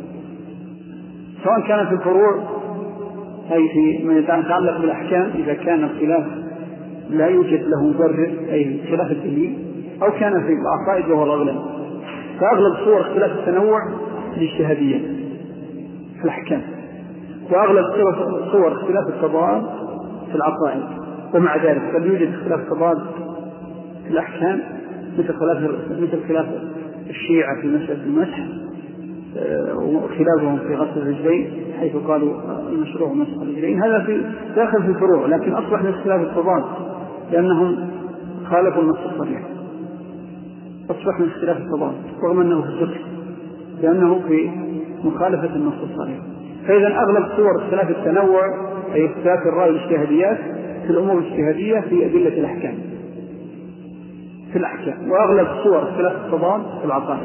سواء كان في الفروع أي في ما يتعلق بالأحكام إذا كان الخلاف لا يوجد له مبرر أي خلاف الدليل، أو كان في العقائد وهو الأغلب. فأغلب صور اختلاف التنوع الاجتهادية في الأحكام، وأغلب صور اختلاف التضاد في العقائد. ومع ذلك قد يوجد اختلاف تضاد في الأحكام مثل خلاف مثل خلاف الشيعة في مسألة المسح وخلافهم في غسل الرجلين حيث قالوا المشروع مسح الرجلين، هذا في داخل في الفروع، لكن أصبح من اختلاف التضاد لأنهم خالفوا النص الصريح، أصبح من اختلاف التضاد رغم أنه في الفقه لأنه في مخالفة النص الصريح. فإذا أغلب صور اختلاف التنوع أي اختلاف الرأي والاجتهاديات في الأمور الاجتهادية في أدلة الأحكام في الأحكام، وأغلب صور اختلاف التضاد في العقائد.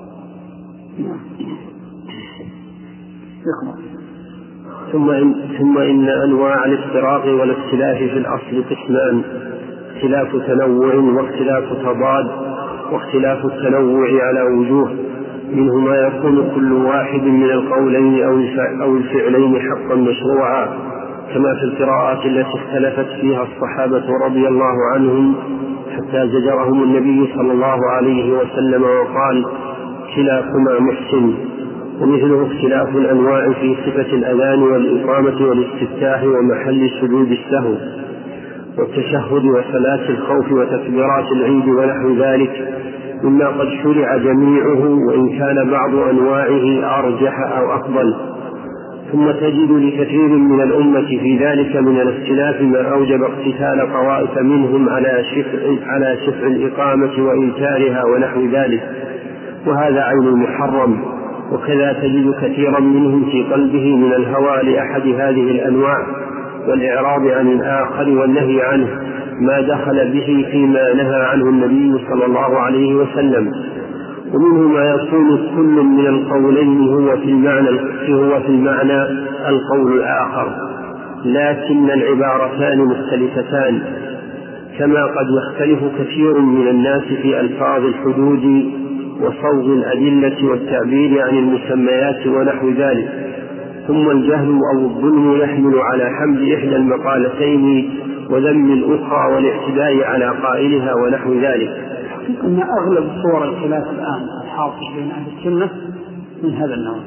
ثم إن, ثم إن أنواع الافتراق والاختلاف في الأصل قسمان: اختلاف تنوع واختلاف تضاد. واختلاف التنوع على وجوه، منه ما يكون كل واحد من القولين أو الفعلين حقا مشروعا، كما في القراءات التي اختلفت فيها الصحابة رضي الله عنهم حتى زجرهم النبي صلى الله عليه وسلم وقال: كلاكما محسن. ومثله اختلاف الأنواع في صفة الأذان والإقامة والاستفتاح ومحل سجود السهو والتشهد وصلاة الخوف وتكبيرات العيد ونحو ذلك، مما قد شرع جميعه وإن كان بعض أنواعه أرجح أو أفضل. ثم تجد لكثير من الأمة في ذلك من الاختلاف ما أوجب اقتتال طوائف منهم على شفع, على شفع الإقامة وإنكارها ونحو ذلك، وهذا عين المحرم. وكذا تجد كثيرا منهم في قلبه من الهوى لأحد هذه الأنواع والإعراض عن الآخر والنهي عنه ما دخل به فيما نهى عنه النبي صلى الله عليه وسلم. ومنه ما يكون كل من القولين هو في المعنى هو في المعنى القول الآخر، لكن العبارتان مختلفتان، كما قد يختلف كثير من الناس في ألفاظ الحدود وصوغ الأدلة والتعبير عن المسميات ونحو ذلك. ثم الجهل أو الظلم يحمل على حمل إحدى المقالتين وذم الأخرى والاعتداء على قائلها ونحو ذلك. أن أغلب صور الخلاف الآن الحاصل بين أهل السنة من هذا النوع،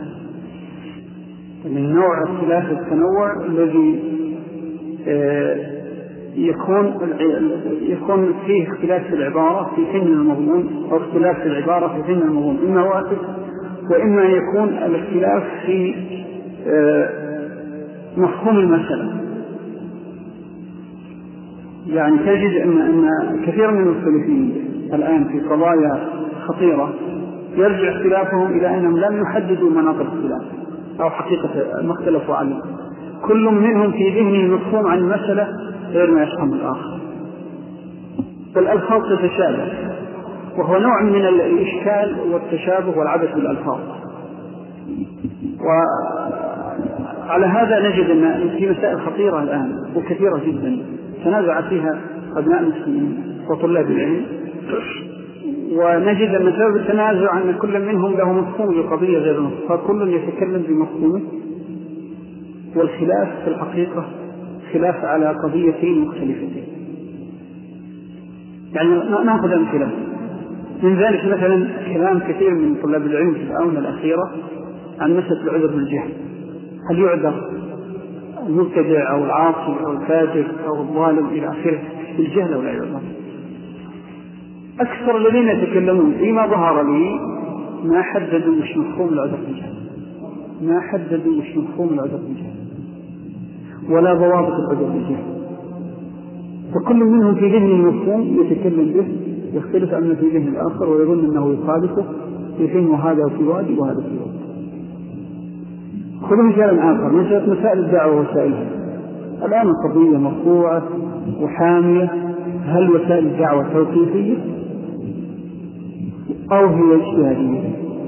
من نوع اختلاف التنوع الذي يكون يكون فيه اختلاف في العبارة في حين المضمون، أو اختلاف في العبارة في حين المضمون، إما واحد وإما يكون الاختلاف في مفهوم المسألة. يعني تجد أن أن كثير من المختلفين الآن في قضايا خطيرة يرجع اختلافهم إلى أنهم لم يحددوا مناطق الاختلاف أو حقيقة ما اختلفوا عنه، كل منهم في ذهنه مفهوم عن المسألة غير ما يفهم الآخر. والألفاظ تتشابه، وهو نوع من الإشكال والتشابه والعبث بالألفاظ. وعلى هذا نجد أن في مسائل خطيرة الآن وكثيرة جدا تنازع فيها أبناء المسلمين وطلاب العلم، ونجد أن سبب التنازع أن كل منهم له مفهوم لقضية غير المفهوم، فكل يتكلم بمفهومه، والخلاف في الحقيقة خلاف على قضيتين مختلفتين. يعني نأخذ أمثلة من ذلك، مثلا كلام كثير من طلاب العلم في الآونة الأخيرة عن مسألة العذر بالجهل، هل يعذر المبتدع أو العاصي أو الفاجر أو الظالم إلى آخره بالجهل أو لا يعذر؟ أكثر الذين يتكلمون فيما ظهر لي ما حددوا مش مفهوم العذر بالجهل، ما حددوا مش مفهوم العذر بالجهل ولا ضوابط العذر بالجهل، فكل منهم في ذهن المفهوم يتكلم به يختلف عن في ذهن الآخر ويظن أنه يخالفه في ذهن هذا في وادي وهذا في وادي. خذوا مثالا آخر، مثل مسائل الدعوة ووسائلها. الآن القضية مرفوعة وحامية، هل وسائل الدعوة توقيفية أو هي اجتهادية؟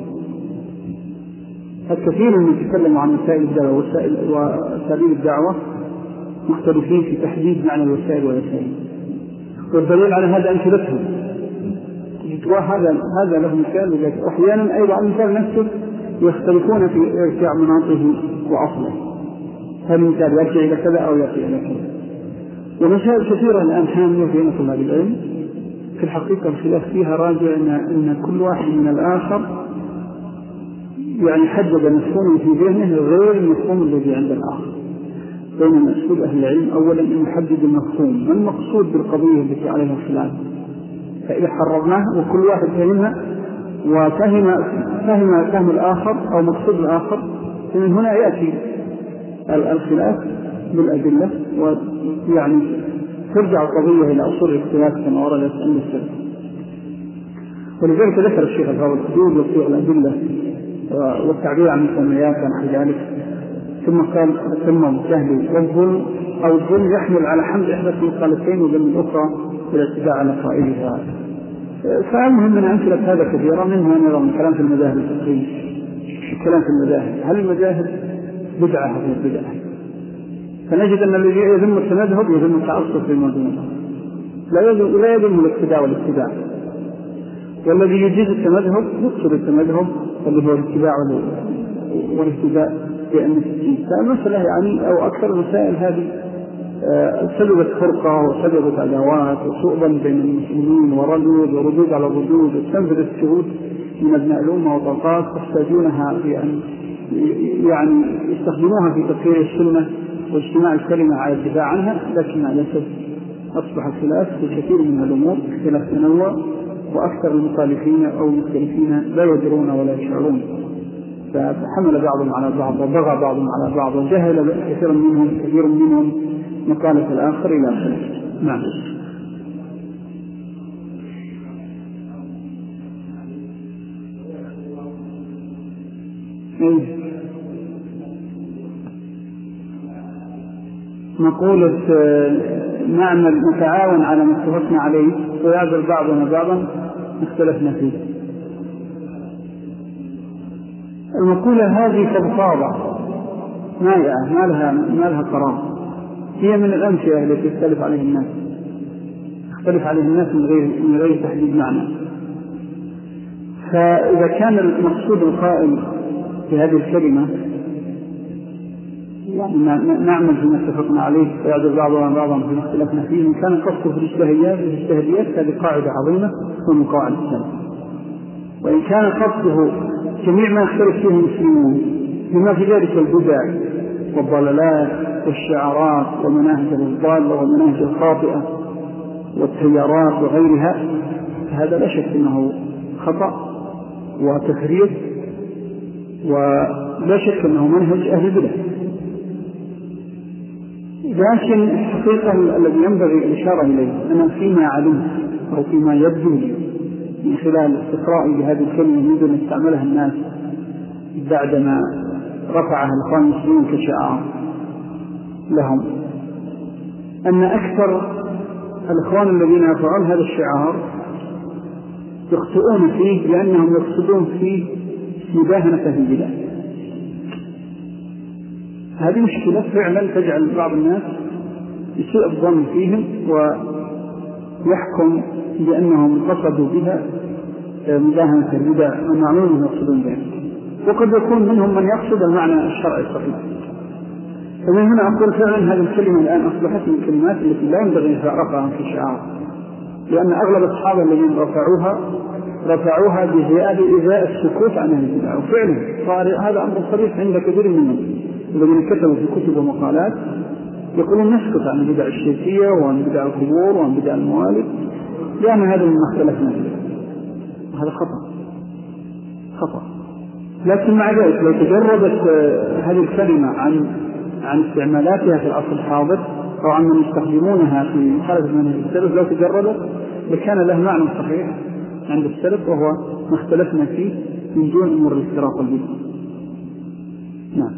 الكثير من يتكلم عن وسائل الدعوة وسائل وسبيل الدعوة مختلفين في تحديد معنى الوسائل والوسائل، والدليل على هذا أمثلتهم. هذا هذا له مثال، وأحيانا أيضا المثال نفسه يختلفون في ارتفاع مناطه وأصله، هل المثال يرجع إلى كذا أو يرجع إلى كذا. ومسائل كثيرة الآن حامية بين طلاب العلم في الحقيقة الخلاف فيها راجع إن, إن كل واحد من الآخر يعني حدد مفهوم في ذهنه غير المفهوم الذي عند الآخر. بين مسؤول أهل العلم أولا أن يحدد المفهوم، ما المقصود بالقضية التي عليها الخلاف، فإذا حررناه وكل واحد فهمها وفهم فهم فهم الآخر أو مقصود الآخر، فمن هنا يأتي الخلاف بالأدلة، ويعني ترجع القضية إلى أصول الاختلاف كما وردت عند السلف. ولذلك ذكر الشيخ الفاضل الحدود وصيغ الأدلة والتعبير عن مسميات عن ذلك، ثم قال ثم الجهل والظلم أو الظلم يحمل على حمل إحدى المخالفتين وذم الأخرى بالاعتداء على قائلها. فالمهم من أمثلة هذا كثيرا، منها نظام الكلام في المذاهب الفقهية، الكلام في المذاهب، هل المذاهب بدعة أو بدعة؟ فنجد أن الذي يذم التمذهب يذم التعصب في الموضوع، لا يذم لا يذم الابتداع والاتباع، والذي يجيز التمذهب يقصد التمذهب اللي هو الاتباع والاهتداء بأن الدين. فالمسألة يعني أو أكثر المسائل هذه سببت فرقة وسببت عداوات وسوء ظن بين المسلمين وردود وردود على ردود، واستنفذت الشهود من أبناء الأمة وطاقات تحتاجونها في أن يعني يستخدموها في تقرير السنة واجتماع الكلمة على الدفاع عنها. لكن مع الأسف أصبح الخلاف في كثير من الأمور خلاف تنوع، وأكثر المخالفين أو المختلفين لا يدرون ولا يشعرون، فحمل بعضهم على بعض وبغى بعضهم على بعض وجهل كثير منهم كثير منهم مقالة الآخر إلى آخره. نعم. مقولة نعمل نتعاون على ما اتفقنا عليه ويعذر بعضنا بعضا اختلفنا فيه. المقولة هذه فضفاضة مائعة ما لها ما لها قرار، هي من الأمثلة التي يختلف عليه الناس يختلف عليه الناس من غير من غير تحديد معنى. فإذا كان المقصود القائل في هذه الكلمة يعني نعمل فيما اتفقنا عليه ويعذر بعضنا بعضا فيما اختلفنا فيه، إن كان قصده في الاجتهاديات الاجتهاديات هذه قاعدة عظيمة ومن قواعد السلف. وإن كان قصده جميع ما يختلف فيه المسلمون بما في ذلك البدع والضلالات والشعارات ومناهج الضالة والمناهج الخاطئة والتيارات وغيرها، هذا لا شك أنه خطأ وتفريط، ولا شك أنه منهج أهل البدع. لكن الحقيقة الذي ينبغي الإشارة إليه أن فيما علمت أو فيما يبدو لي من خلال استقرائي بهذه الكلمة منذ أن استعملها الناس بعدما رفعها الإخوان المسلمين كشعار لهم، أن أكثر الإخوان الذين يرفعون هذا الشعار يخطئون فيه لأنهم يقصدون فيه مداهنة في البلاد. هذه مشكلة فعلا تجعل بعض الناس يسوء الظن فيهم ويحكم بأنهم قصدوا بها مداهنة البدع ومعلوم يقصدون ذلك، وقد يكون منهم من يقصد المعنى الشرعي الصحيح. فمن هنا أقول فعلا هذه الكلمة الآن أصبحت من الكلمات التي لا ينبغي رفعها في شعار، لأن أغلب أصحاب الذين رفعوها رفعوها بزيادة إزاء السكوت عن أهل البدع، وفعلا صار هذا أمر صريح عند كثير منهم الذين كتبوا في كتب ومقالات يقولون نسكت عن البدع الشركية وعن بدع القبور وعن بدع الموالد لأن هذا مما اختلفنا فيه. هذا خطأ خطأ. لكن مع ذلك لو تجردت هذه الكلمة عن عن استعمالاتها في العصر الحاضر أو عن من يستخدمونها في مخالفة منهج السلف، لو تجردت لكان له معنى صحيح عند السلف وهو ما اختلفنا فيه من دون أمر الافتراق والبدع. نعم.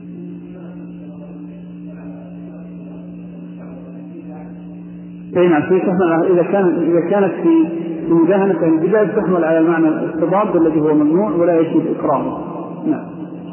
نعم. في تحمل إذا كانت إذا كانت في مداهنة البدع تحمل على معنى الاستضاد الذي هو ممنوع ولا يجوز إقراره. نعم.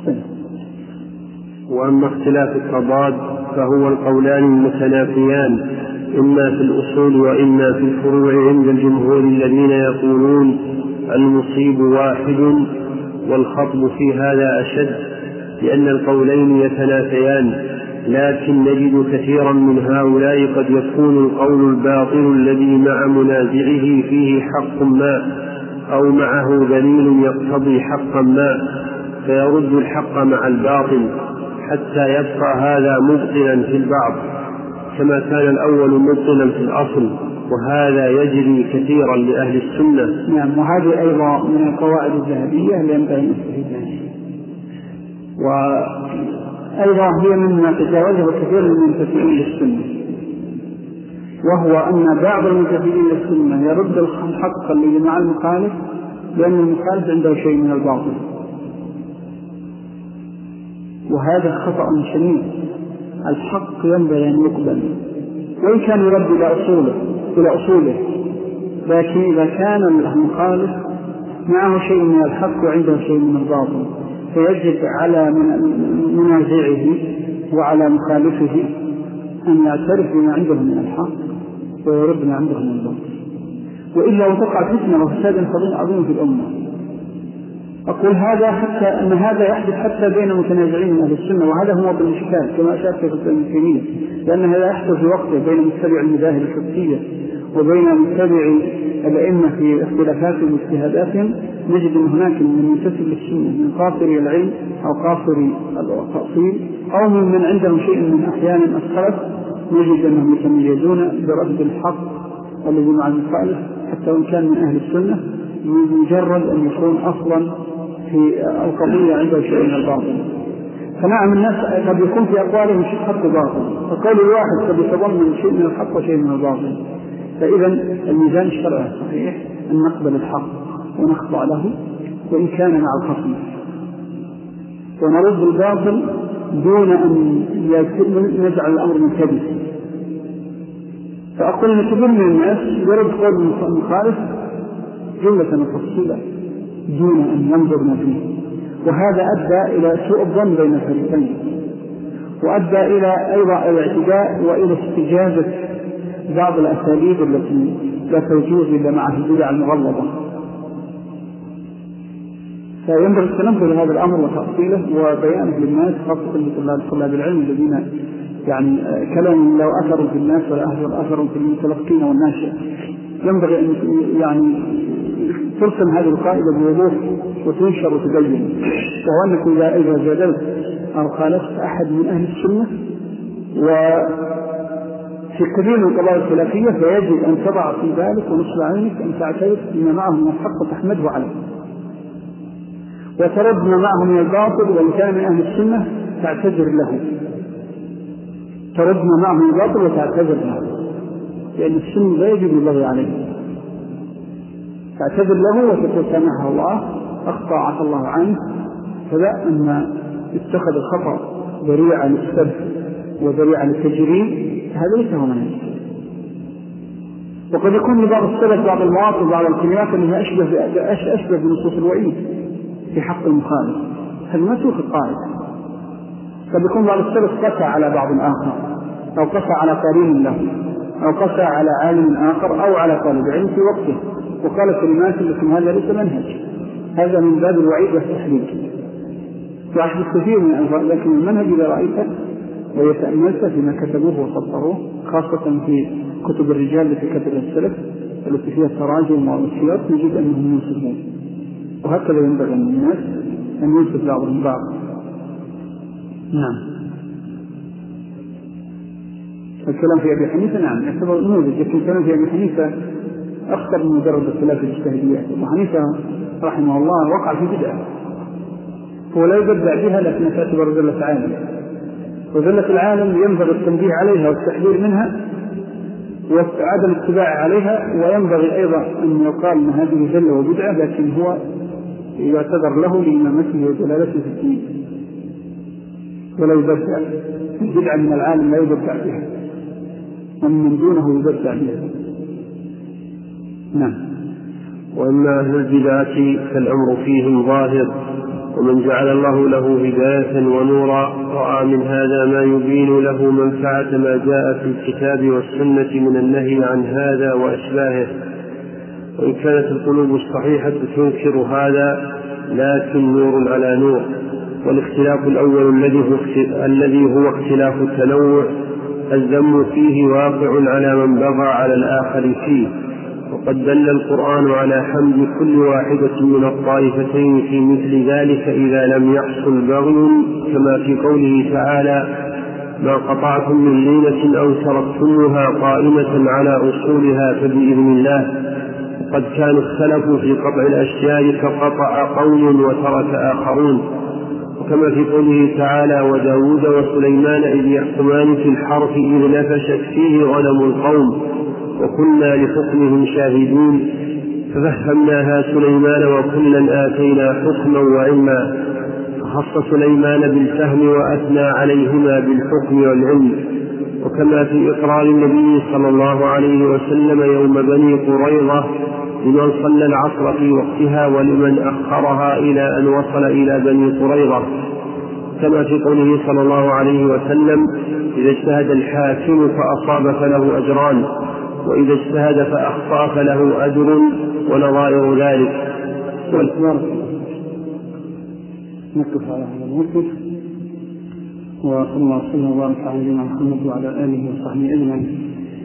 وأما اختلاف التضاد فهو القولان المتنافيان إما في الأصول وإما في الفروع عند الجمهور الذين يقولون المصيب واحد، والخطب في هذا أشد لأن القولين يتنافيان. لكن نجد كثيرا من هؤلاء قد يكون القول الباطل الذي مع منازعه فيه حق ما أو معه دليل يقتضي حقا ما فيرد الحق مع الباطل حتى يبقى هذا مبطلا في البعض كما كان الأول مبطلا في الأصل، وهذا يجري كثيرا لأهل السنة. نعم. وهذه أيضا من القواعد الذهبية اللي ينبغي أن نستفيد منها، وأيضا هي مما تجاوزه كثير من المنتسبين للسنة، وهو أن بعض المنتسبين للسنة يرد الحق الذي مع المخالف لأن المخالف عنده شيء من الباطل، وهذا خطأ شديد. الحق ينبغي أن يقبل وإن كان يرد إلى أصوله إلى أصوله لكن إذا كان المخالف معه شيء من الحق وعنده شيء من الباطل فيجب على منازعه وعلى مخالفه أن يعترف بما عنده من الحق ويرد ما عنده من الباطل، وإلا وتقع فتنة وفساد عظيم في الأمة. أقول هذا حتى أن هذا يحدث حتى بين المتنازعين من أهل السنة، وهذا هو الإشكال كما أشار في ابن تيمية، لأن هذا يحدث في وقته بين متبع المذاهب الحقيقية وبين متبع الأئمة في اختلافاتهم واجتهاداتهم. نجد أن هناك من منتسب للسنة من قاصري العلم أو قاصري التأصيل أو من عندهم شيء من أحيان السلف، نجد أنهم يتميزون برد الحق الذي مع المخالف حتى وإن كان من أهل السنة، مجرد أن يكون أصلا في القضية عنده شيء من الباطل. فنعم الناس قد يكون في أقوالهم شيء حق باطل، فقول الواحد قد يتضمن شيء من الحق وشيء من الباطل. فإذا الميزان الشرعي الصحيح أن نقبل الحق ونخضع له وإن كان مع الخصم، ونرد الباطل دون أن نجعل الأمر منتبه. فأقول أن كثير من الناس يرد قول المخالف جملة وتفصيلا دون أن ينظر ما فيه، وهذا أدى إلى سوء الظن بين الفريقين، وأدى إلى أيضا الاعتداء وإلى استجابة بعض الأساليب التي لا توجوز إلا مع البدع المغلظة. فينبغي التنبه لهذا الأمر وتفصيله وبيانه للناس، خاصة لطلاب العلم الذين يعني كلام لو أثروا في الناس ولا أثروا في المتلقين والناشئ. ينبغي أن يعني ترسم هذه القاعدة بوضوح وتنشر وتبين، وهو أنك إذا جادلت أو خالفت أحد من أهل السنة وفي كثير من القضايا الخلافية فيجب أن تضع في بالك ونصب عينك أن تعترف بما معه من الحق وتحمده عليه، وترد ما معه من الباطل وإن كان من أهل السنة تعتذر له، ترد ما معه من الباطل وتعتذر له، لأن السنة لا يجب البغي عليه. تعتذر له وتقول سامحه الله، أخطأ عفى الله عنه، فلا أن اتخذ الخطأ ذريعة للسب وذريعة للتجريم، هذا ليس هو منهج. وقد يكون لبعض السلف بعض المواقف بعض الكلمات أنها أشبه أشبه بنصوص الوعيد في حق المخالف، هذا ما توخ القاعدة. قد يكون بعض السلف قسى على بعض آخر، أو قسى على قرين له، أو قسى على عالم آخر أو على طالب علم في وقته وقال كلمات لكن هذا ليس منهج، هذا من باب الوعيد والتحريج. وأحدث كثير من الأنفاق، لكن المنهج إذا رأيته ويتأملت فيما كتبوه وسطروه خاصة في كتب الرجال التي كتبها السلف التي فيها التراجم والسياق نجد أنهم ينصفون، وهكذا ينبغي الناس أن ينصف بعضهم بعض. نعم. الكلام في أبي حنيفة نعم يعتبر نموذج، لكن الكلام في أبي حنيفة أخطر من مجرد الخلاف الاجتهاديات. أبو حنيفة رحمه الله وقع في بدعة هو لا يبدع بها لكن تعتبر ذلة عالم، وذلة العالم ينبغي التنبيه عليها والتحذير منها وعدم الاتباع عليها، وينبغي أيضا أن يقال أن هذه ذلة وبدعة لكن هو يعتذر له لإمامته وجلالته في الدين ولا يبدع. البدعة من العالم لا يبدع بها، ومن دونه يبدع بها. نعم. وأما أهل البدعة فالأمر فيهم ظاهر، ومن جعل الله له هداية ونورا رأى من هذا ما يبين له منفعة ما جاء في الكتاب والسنة من النهي عن هذا وأشباهه. وإن كانت القلوب الصحيحة تنكر هذا لكن نور على نور. والاختلاف الأول الذي هو الذي هو اختلاف التنوع الذم فيه واقع على من بغى على الآخر فيه، وقد دل القرآن على حمد كل واحدة من الطائفتين في مثل ذلك إذا لم يحصل بغي، كما في قوله تعالى: ما قطعتم من لينة أو تركتموها قائمة على أصولها فبإذن الله. وقد كان السلف في قطع الأشياء فقطع قوم وترك آخرون، كما في قوله تعالى: وداود وسليمان إذ يحكمان في الحرث إذ نفشت فيه غنم القوم وكنا لحكمهم شاهدين ففهمناها سليمان وكلا آتينا حكما وعلما، فخص سليمان بالفهم وأثنى عليهما بالحكم والعلم. وكما في إقرار النبي صلى الله عليه وسلم يوم بني قريظة لمن صلى العصر في وقتها ولمن أخرها إلى أن وصل إلى بني قريظة، كما في قوله صلى الله عليه وسلم: إذا اجتهد الحاكم فأصاب فله أجران، وإذا اجتهد فأخطأ فله أجر، ونظائر ذلك. نقف على هذا الموقف، وصلى الله وسلم وبارك على نبينا محمد وعلى آله وصحبه أجمعين.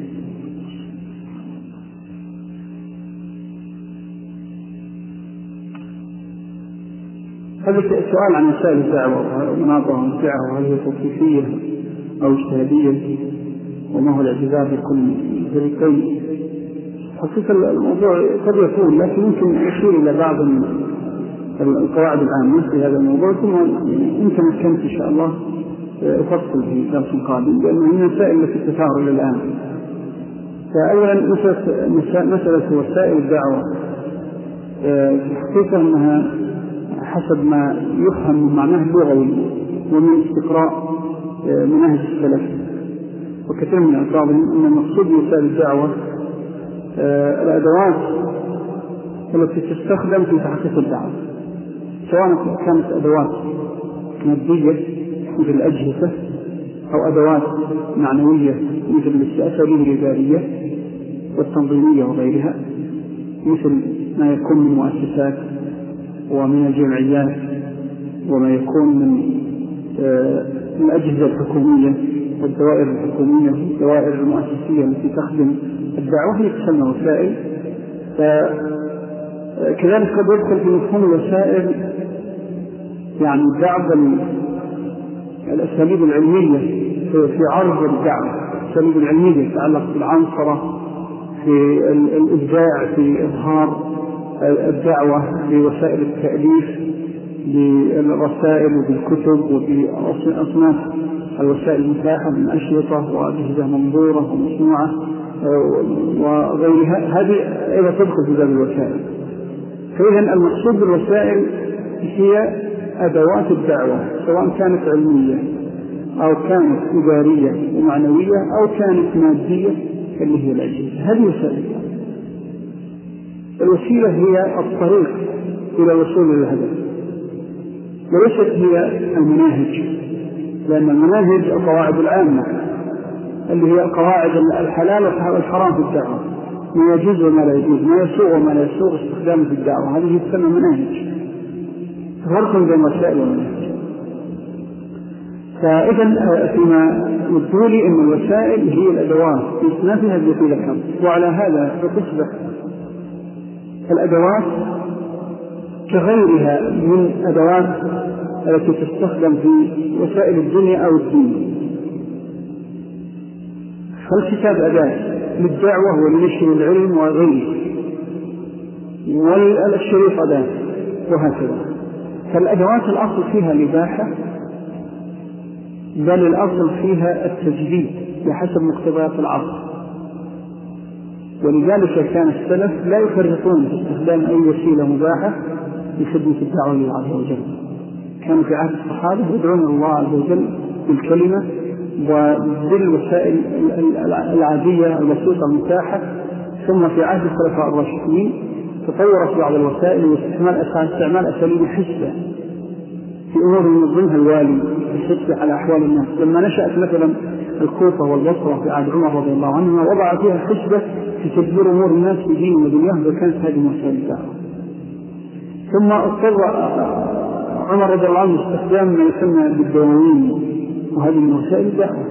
هذا السؤال عن وسائل الدعوة ومناطها ومسعها، وهل هي توقيفية أو اجتهادية، وما هو الاعتذار في كل فريقين. حقيقة الموضوع قد يكون، لكن يمكن يشير إلى بعض القواعد العامة في هذا الموضوع، ثم يمكن أن إن شاء الله أفصل في درس قادم، لأنه من المسائل التي تثار إلى الآن. فأولا مسألة وسائل الدعوة في الحقيقة أنها حسب ما يفهم من معناه اللغوي ومن استقراء مناهج السلف وكثير من ألفاظهم أن المقصود بوسائل الدعوة الأدوات التي تستخدم في تحقيق الدعوة، سواء كانت أدوات مادية مثل الأجهزة أو أدوات معنوية مثل الأساليب الإدارية والتنظيمية وغيرها، مثل ما يكون من مؤسسات ومن الجمعيات وما يكون من الأجهزة الحكومية والدوائر الحكومية والدوائر المؤسسية التي تخدم الدعوة هي تسمى وسائل. كذلك قد يدخل في مفهوم الوسائل يعني بعض الأساليب العلمية في عرض الدعوة، الأساليب العلمية تتعلق بالعنصرة في الإبداع في إظهار الدعوة بوسائل التأليف بالرسائل وبالكتب وبأصناف الوسائل المتاحة من أشرطة وأجهزة منظورة ومصنوعة وغيرها، هذه أيضا تدخل في باب الوسائل. فإذا المقصود بالوسائل هي أدوات الدعوة، سواء كانت علمية أو كانت إدارية ومعنوية أو كانت مادية اللي هي الأجهزة، هذه وسائل. الوسيلة هي الطريق إلى الوصول إلى الهدف، وليست هي المناهج، لأن المناهج القواعد العامة اللي هي قواعد الحلال والحرام في الدعوة، ما يجوز وما لا يجوز، ما يسوغ وما لا يسوغ استخدامه في الدعوة، هذه تسمى مناهج. فرق بين وسائل ومناهج. فإذا فيما يبدو لي أن الوسائل هي الأدوات يستنافها التي ذكرت، وعلى هذا فتصبح الأدوات كغيرها من أدوات التي تستخدم في وسائل الدنيا أو الدين. فالكتاب أداة للدعوة ولنشر العلم وغيره، والشريط أداة، وهكذا. فالأدوات الأصل فيها الإباحة، بل الأصل فيها التجديد بحسب مقتضيات العصر، ولذلك كان السلف لا يفرطون في استخدام أي وسيلة مباحة لخدمة الدعوة لله عز وجل. كانوا في عهد الصحابة يدعون الله عز وجل بالكلمة وبالوسائل العادية البسيطة المتاحة. ثم في عهد الخلفاء الراشدين تطورت بعض الوسائل واستعمال استعمال أساليب حسبة في أمور ينظمها الوالي بالحسبة على أحوال الناس. لما نشأت مثلا الكوفة والبصرة في عهد عمر رضي الله عنه وضع فيها حسبة في تدبير أمور الناس في دينهم ودنياهم، وكانت هذه وسائل الدعوة. ثم اضطر عمر رضي الله عنه استخدام ما يسمى بالدواوين، وهذه من وسائل الدعوة.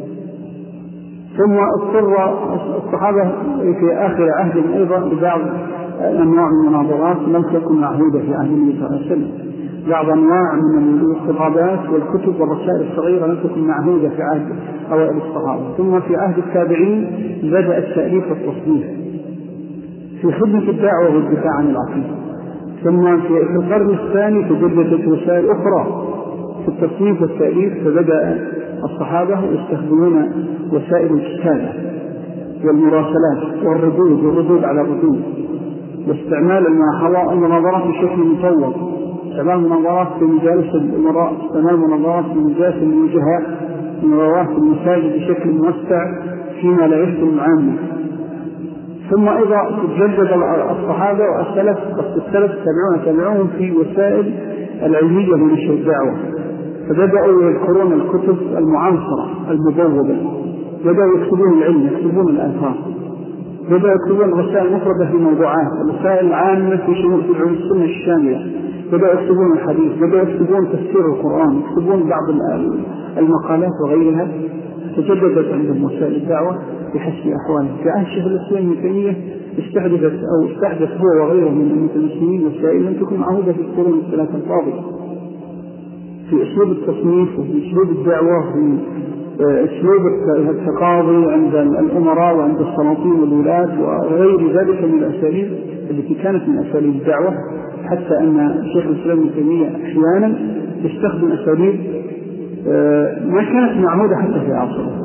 ثم اضطر الصحابة في آخر عهد أيضا ببعض أنواع من المناظرات لم تكن معهودة في عهد النبي صلى الله عليه وسلم، بعض أنواع من الخطابات والكتب والرسائل الصغيرة لم تكن معهودة في عهد أوائل الصحابة. ثم في عهد التابعين بدأ التأليف والتصنيف في خدمة الدعوة والدفاع عن العقيدة. ثم في القرن الثاني تجددت وسائل أخرى في التصنيف والتأليف، فبدأ الصحابة يستخدمون وسائل الكتابة والمراسلات والردود والردود على الردود، واستعمال المناظرات بشكل مطور، استعمال المناظرات في مجالس الأمراء، استعمال المناظرات في مجالس الوجهاء، المناظرات في المساجد بشكل موسع فيما لا يخدم عامة. ثم إذا تجدد الصحابة والسلف السلف تابعون تابعون في وسائل العلمية ونشر الدعوة، فبدأوا يذكرون الكتب المعاصرة المبوبة، بدأوا يكتبون العلم، يكتبون الآثار، بدأوا يكتبون رسائل مفردة في موضوعات، الرسائل العامة في شمول في العلوم السنة الشاملة، بدأوا يكتبون الحديث، بدأوا يكتبون تفسير القرآن، يكتبون بعض المقالات وغيرها. تجددت عندهم وسائل الدعوة بحسب أحوالهم. في عهد شيخ الإسلام ابن تيمية استحدثت أو استحدث هو وغيره من المسلمين وسائل لم تكن معهودة في القرون الثلاثة الفاضلة في أسلوب التصنيف وفي أسلوب الدعوة وفي أسلوب التقاضي عند الأمراء وعند السلاطين والولاة وغير ذلك من الأساليب التي كانت من أساليب الدعوة، حتى أن شيخ الإسلام ابن تيمية أحيانا يستخدم أساليب ما كانت معهودة حتى في عصره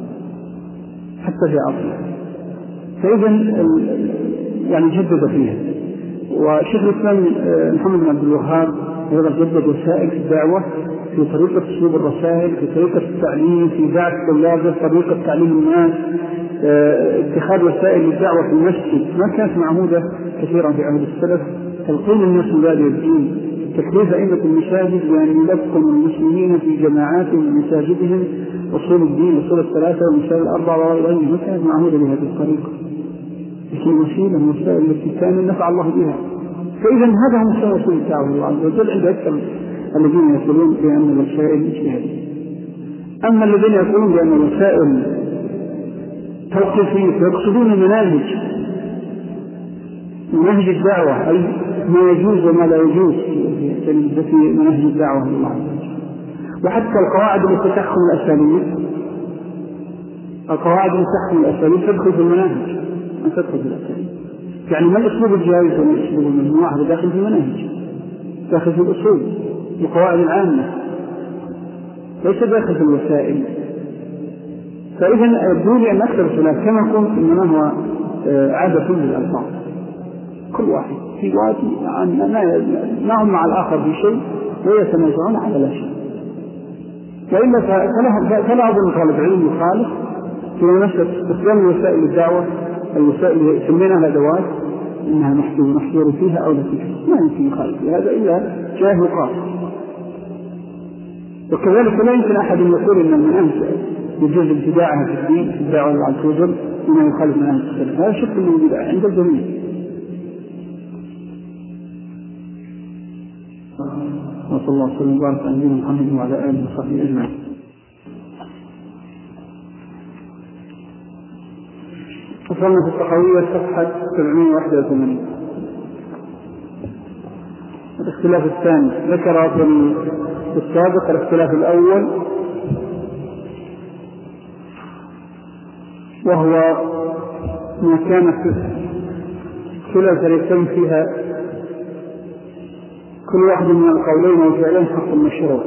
حتى في عصره فإذا يعني جدد فيها. وشيخ الإسلام محمد بن عبد الوهاب أيضا جدد وسائل الدعوة في طريقة أسلوب الرسائل، في طريقة التعليم، في بعث الطلاب، طريقة تعليم الناس، اتخاذ وسائل للدعوة في المسجد ما كانت معهودة كثيرا في عهد السلف، تلقين الناس مبادئ الدين، تكليف أئمة المساجد بأن يلقن المسلمين في جماعاتهم ومساجدهم أصول الدين، أصول الثلاثة والمسائل الأربعة وغيرها، ما كانت معهودة بهذه الطريقة، لكن وسيلة من الوسائل التي كان نفع الله بها. فإذا هذا هو مستوى وسيلة الدعوة الله عز وجل عند أكثر الذين يقولون بأن الوسائل اجتهادية. أما الذين يقولون بأن الوسائل توقيفية فيقصدون مناهج مناهج الدعوة، أي ما يجوز وما لا يجوز في مناهج الدعوة الله عز وجل. وحتى القواعد التي تحكم الأساليب القواعد التي تحكم الأساليب تدخل في المناهج، ما تدخل في الأساليب. يعني ما الأسلوب الجائز وما الأسلوب الممنوع، هذا داخل في المناهج، داخل في الأصول القواعد العامة، ليس داخل في الوسائل. فإذا الدولي أن أكثر الخلاف كما قلت إنما هو عادة للألفاظ، كل واحد في وادي ما هم مع الآخر في شيء ويتنازعون على لا شيء، وإلا فلا أظن طالب علم يخالف في مسألة استخدام وسائل الدعوة، الوسائل اللي سميناها أدوات إنها محجور فيها أو لا فيها، ما يمكن يخالف هذا إلا جاه وقال. وكذلك لا يمكن أحد أن يقول إن المنام يجوز ابتداعها في الدين في الدعوة الله عز وجل وما يخالف منام السلف، هذا شك من البدع عند الجميع. وصلى الله وسلم وبارك على نبينا محمد وعلى آله وصحبه أجمعين. وصلنا في الطحاوية صفحة سبعمائة وواحد وثمانين. الاختلاف الثاني ذكر في السابق الاختلاف الأول وهو ما كان في كلا الفريقين فيها كل واحد من القولين والفعلين حق مشروع.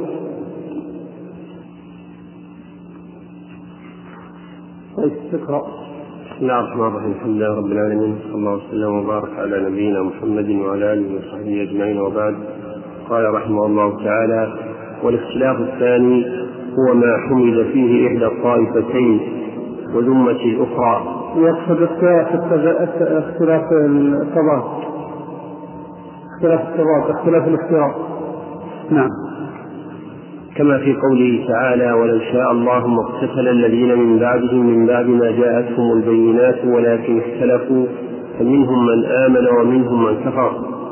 طيب تقرأ. بسم الله الرحمن الرحيم. الحمد لله رب العالمين، صلى الله وسلم وبارك على نبينا محمد وعلى آله وصحبه أجمعين، وبعد. قال رحمه الله تعالى: والاختلاف الثاني هو ما حمد فيه إحدى الطائفتين وذمة الأخرى. يقصد اختلاف اختلاف التضاد اختلاف التضاد اختلاف الاختلاف. نعم. كما في قوله تعالى: ولو شاء الله ما اقتتل الذين من بعدهم من بعد ما جاءتهم البينات ولكن اختلفوا فمنهم من آمن ومنهم من كفر.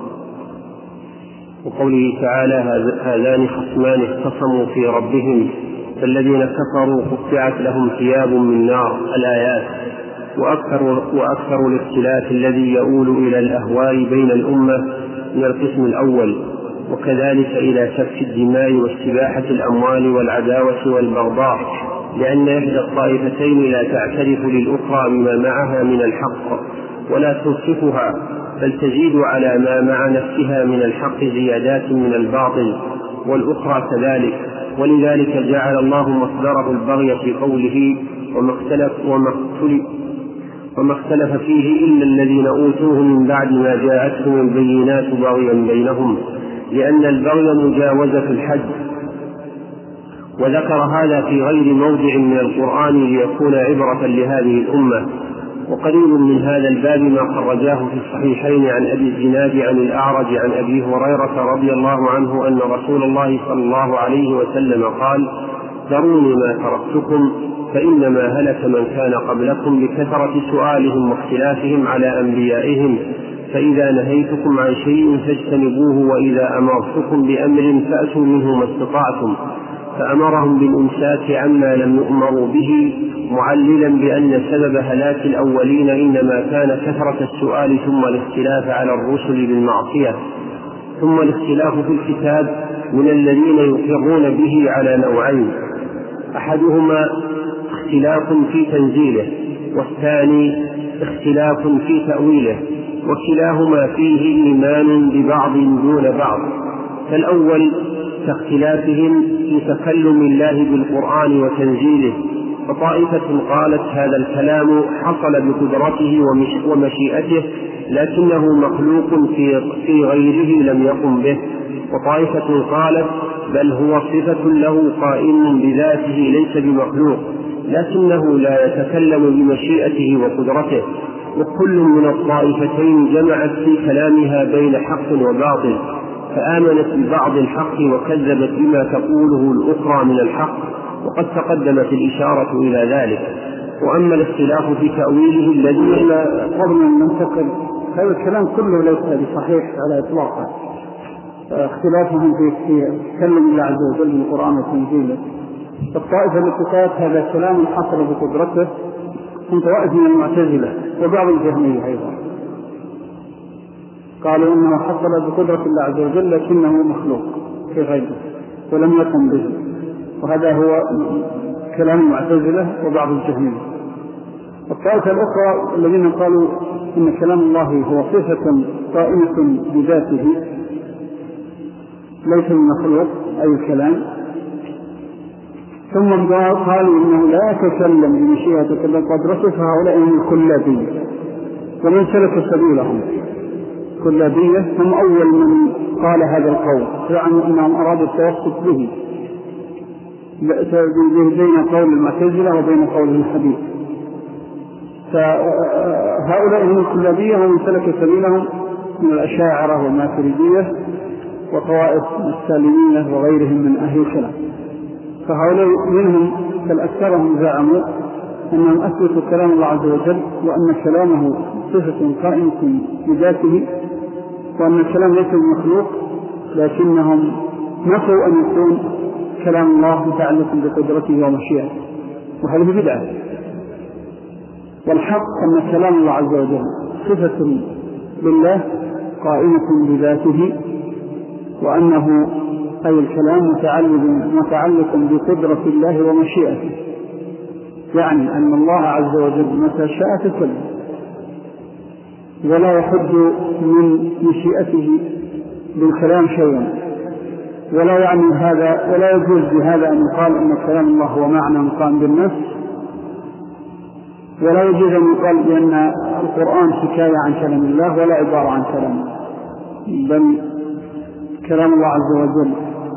وقوله تعالى: هذان خصمان اختصموا في ربهم فالذين كفروا قطعت لهم ثياب من نار. الآيات. وأكثر, وأكثر الاختلاف الذي يؤول إلى الأهواء بين الأمة من القسم الأول، وكذلك إلى سفك الدماء واستباحة الأموال والعداوة والبغضاء، لأن إحدى الطائفتين لا تعترف للأخرى بما معها من الحق ولا تنصفها، بل تزيد على ما مع نفسها من الحق زيادات من الباطل، والأخرى كذلك. ولذلك جعل الله مصدره البغي في قوله: وما اختلف, وما اختلف, وما اختلف فيه إلا الذين أوتوه من بعد ما جاءتهم البينات بغيا بينهم، لأن البغي مجاوزة الحد. وذكر هذا في غير موضع من القرآن ليكون عبرة لهذه الأمة. وقريب من هذا الباب ما خرجاه في الصحيحين عن أبي الزناد عن الأعرج عن أبي هريرة رضي الله عنه أن رسول الله صلى الله عليه وسلم قال: ذروني ما تركتكم فإنما هلك من كان قبلكم بكثرة سؤالهم واختلافهم على أنبيائهم، فإذا نهيتكم عن شيء فاجتنبوه، وإذا أمرتكم بأمر فأتوا منه ما استطعتم. فأمرهم بالإمساك عما لم يؤمروا به، معللا بأن سبب هلاك الأولين إنما كان كثرة السؤال ثم الاختلاف على الرسل بالمعصية. ثم الاختلاف في الكتاب من الذين يقرون به على نوعين: أحدهما اختلاف في تنزيله، والثاني اختلاف في تأويله، وكلاهما فيه إيمان ببعض دون بعض. فالأول كاختلافهم في تكلم الله بالقرآن وتنزيله، فطائفة قالت هذا الكلام حصل بقدرته ومشيئته لكنه مخلوق في غيره لم يقم به، وطائفة قالت بل هو صفة له قائم بذاته ليس بمخلوق لكنه لا يتكلم بمشيئته وقدرته. وكل من الطائفتين جمعت في كلامها بين حق وباطل، فآمنت ببعض الحق وكذبت بما تقوله الأخرى من الحق، وقد تقدمت الإشارة إلى ذلك. وأما الاختلاف في تأويله الذي قبل أن ننتقل، هذا الكلام كله ليس بصحيح على إطلاقه. اختلافهم في تكلم الله عز وجل من القرآن وتنزيله، الطائفة التي قالت هذا الكلام حصل بقدرته من طوائف من المعتزلة وبعض الجهمية أيضا، قالوا إنه حصل بقدرة الله عز وجل لكنه مخلوق في غيره ولم يقم به، وهذا هو كلام المعتزلة وبعض الجهمية. الطائفة الأخرى الذين قالوا إن كلام الله هو صفة قائمة بذاته ليس من مخلوق أي الكلام، ثم قالوا إنه لا يتكلم بمشيئته بقدرته، فهؤلاء هم الكلابية ومن سلك سبيلهم. كلابية هم أول من قال هذا القول، يعني أنهم أرادوا التوسط به بين قول المعتزلة وبين قول الحديث. فهؤلاء هم الكلابية ومن سلك سبيلهم من الأشاعرة والماتريدية وطوائف السالمية وغيرهم من أهل الكلام. فهؤلاء منهم بل أكثرهم زعموا أنهم أثبتوا كلام الله عز وجل وأن كلامه صفة قائمة بذاته وأن الكلام ليس بمخلوق، لكنهم نفوا أن يكون كلام الله متعلق بقدرته ومشيئته، وهذه بدعة. والحق أن كلام الله عز وجل صفة لله قائمة بذاته، وأنه أي الكلام متعلق بقدرة الله ومشيئته، يعني أن الله عز وجل متى شاء تكلم ولا يحد من مشيئته بالكلام شيئا، ولا يعني هذا ولا يجوز بهذا أن يقال أن كلام الله هو معنى قائم بالنفس، ولا يجوز أن يقال بأن القرآن حكاية عن كلام الله ولا عبارة عن كلام الله، بل كلام الله عز وجل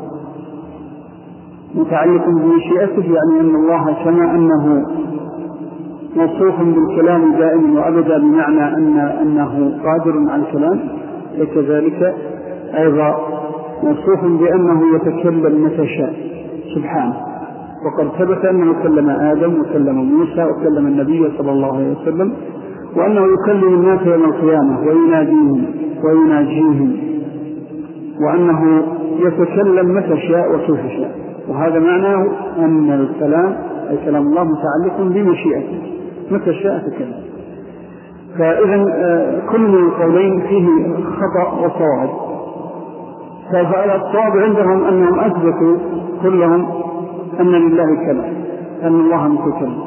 متعلق بمشيئته، يعني أن الله كما أنه موصوف بالكلام دائما وأبدا بمعنى أن أنه قادر على الكلام، وكذلك أيضا موصوف بأنه يتكلم متى شاء سبحانه. وقد ثبت أنه كلم آدم وكلم موسى وكلم النبي صلى الله عليه وسلم، وأنه يكلم الناس يوم القيامة ويناديهم ويناجيهم، وأنه يتكلم متى شاء وكيف شاء. وهذا معناه أن الكلام أي كلام الله متعلق بمشيئته، متى شاء تكلم. فإذا كل من القولين فيه خطأ وصواب. فالصواب عندهم أنهم أثبتوا كلهم أن لله كلام، أن الله متكلم،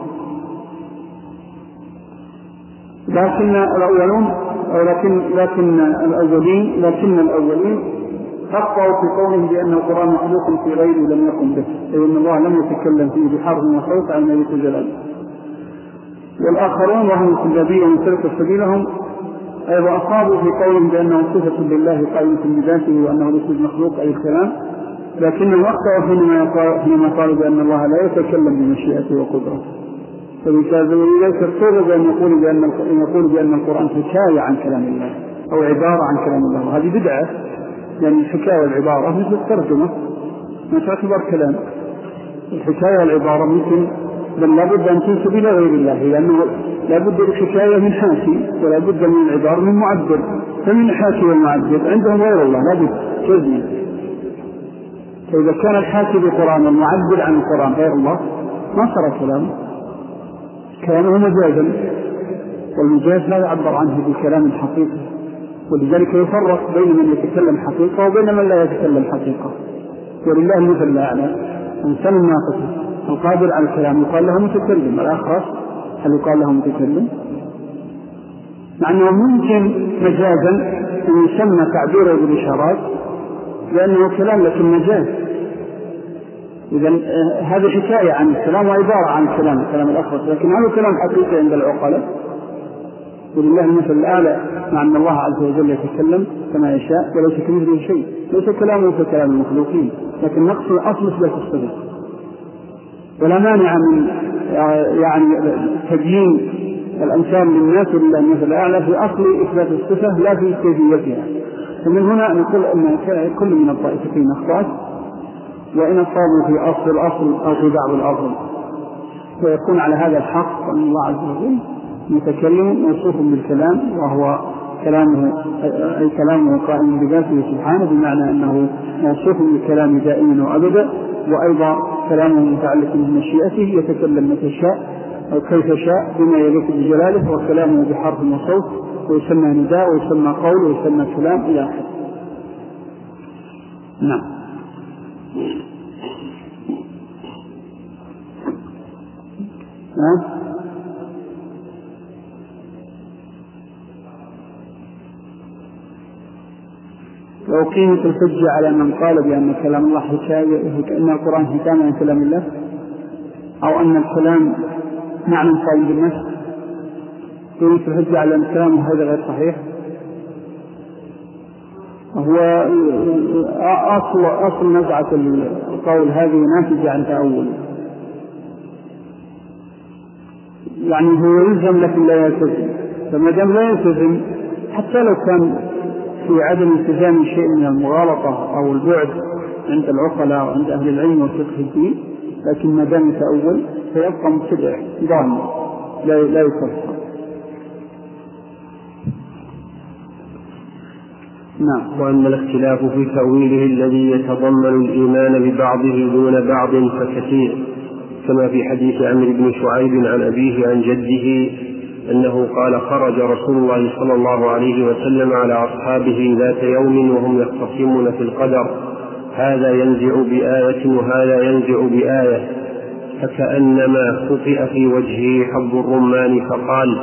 لكن الأولون لكن لكن الأولين لكن الأولين أخطأوا في قولهم بأن القرآن مخلوق في غيره لم يقم به، أي أن الله لم يتكلم فيه بحرف وصوت عن ملك جلاله. والآخرون وهم الكلابية من سلك سبيلهم أيضا أصابوا في قولهم بأنه صفة لله قائمة بذاته وأنه ليس مخلوق أي كلام، لكنهم أخطأوا حينما قالوا بأن الله لا يتكلم بمشيئته وقدرته. فلذلك اضطر أن يقول بأن يقول بأن القرآن حكاية عن كلام الله أو عبارة عن كلام الله، وهذه بدعة، يعني الحكاية والعبارة مثل الترجمة ما تعتبر كلام. الحكاية والعبارة ممكن بل لابد أن تنسب إلى غير الله، لأنه لابد الحكاية من حاكي ولا بد من العبارة من معبر، فمن الحاكي والمعبر عندهم غير الله لابد كذب. فإذا كان الحاكي بالقرآن والمعبر عن القرآن غير الله ما صار كلامه، كلامه مجازا، والمجاز لا يعبر عنه بكلام الحقيقة. ولذلك يفرق بين من يتكلم حقيقة وبين من لا يتكلم حقيقة. ولله المثل الأعلى، إنسان الناطق القادر على الكلام يقال له متكلم، الآخر هل يقال له متكلم؟ مع أنه ممكن مجازا أن يسمى تعبيره بالإشارات لأنه كلام لكن مجاز. إذن هذا حكاية عن الكلام وعبارة عن الكلام الكلام الأخرس، لكن هذا كلام حقيقي عند العقلاء. ولله المثل الأعلى، مع أن الله عز وجل يتكلم كما يشاء وليس كمثله شيء، ليس كلامه ككلام المخلوقين، لكن نقص الأصل لا تستطيع. ولا مانع من يعني تبيين الأمثال للناس ولله المثل الأعلى في أصل إثبات الصفة لا في كيفيتها. ومن هنا نقول أن كل من الطائفتين أخطأت، وإن أصابوا في أصل الأصل أو في بعض الأصل، فيكون على هذا الحق أن الله عز وجل متكلم موصوف بالكلام، وهو كلامه أي كلامه قائم بذاته سبحانه، بمعنى أنه موصوف بالكلام دائما وأبدا، وأيضا كلامه متعلق بمشيئته يتكلم متى شاء أو كيف شاء بما يليق بجلاله، وكلامه بحرف وصوت، ويسمى نداء ويسمى قول ويسمى كلام إلى آخره. نعم. نعم. لو قيمة الحجة على من قال بأن كلام الله حكاية، أن القرآن حكاية عن كلام الله، أو أن الكلام معنى قائم بالنفس، قيمة الحجة على أن كلامه هذا غير صحيح. هو أصل أصل نزعة القول هذه ناتجة عن تأول، يعني هو يلزم لكن لا يلتزم، فما دام لا يلتزم حتى لو كان في عدم التزام شيء من المغالطة أو البعد عند العقلاء وعند أهل العلم وفقه الدين، لكن ما دام يتأول فيبقى مبتدع ضال لا لا يكفر. نعم. وأما الاختلاف في تأويله الذي يتضمن الإيمان ببعضه دون بعض فكثير، كما في حديث عمرو بن شعيب عن أبيه عن جده أنه قال: خرج رسول الله صلى الله عليه وسلم على أصحابه ذات يوم وهم يختصمون في القدر، هذا ينزع بآية وهذا ينزع بآية، فكأنما خطئ في وجهه حب الرمان، فقال: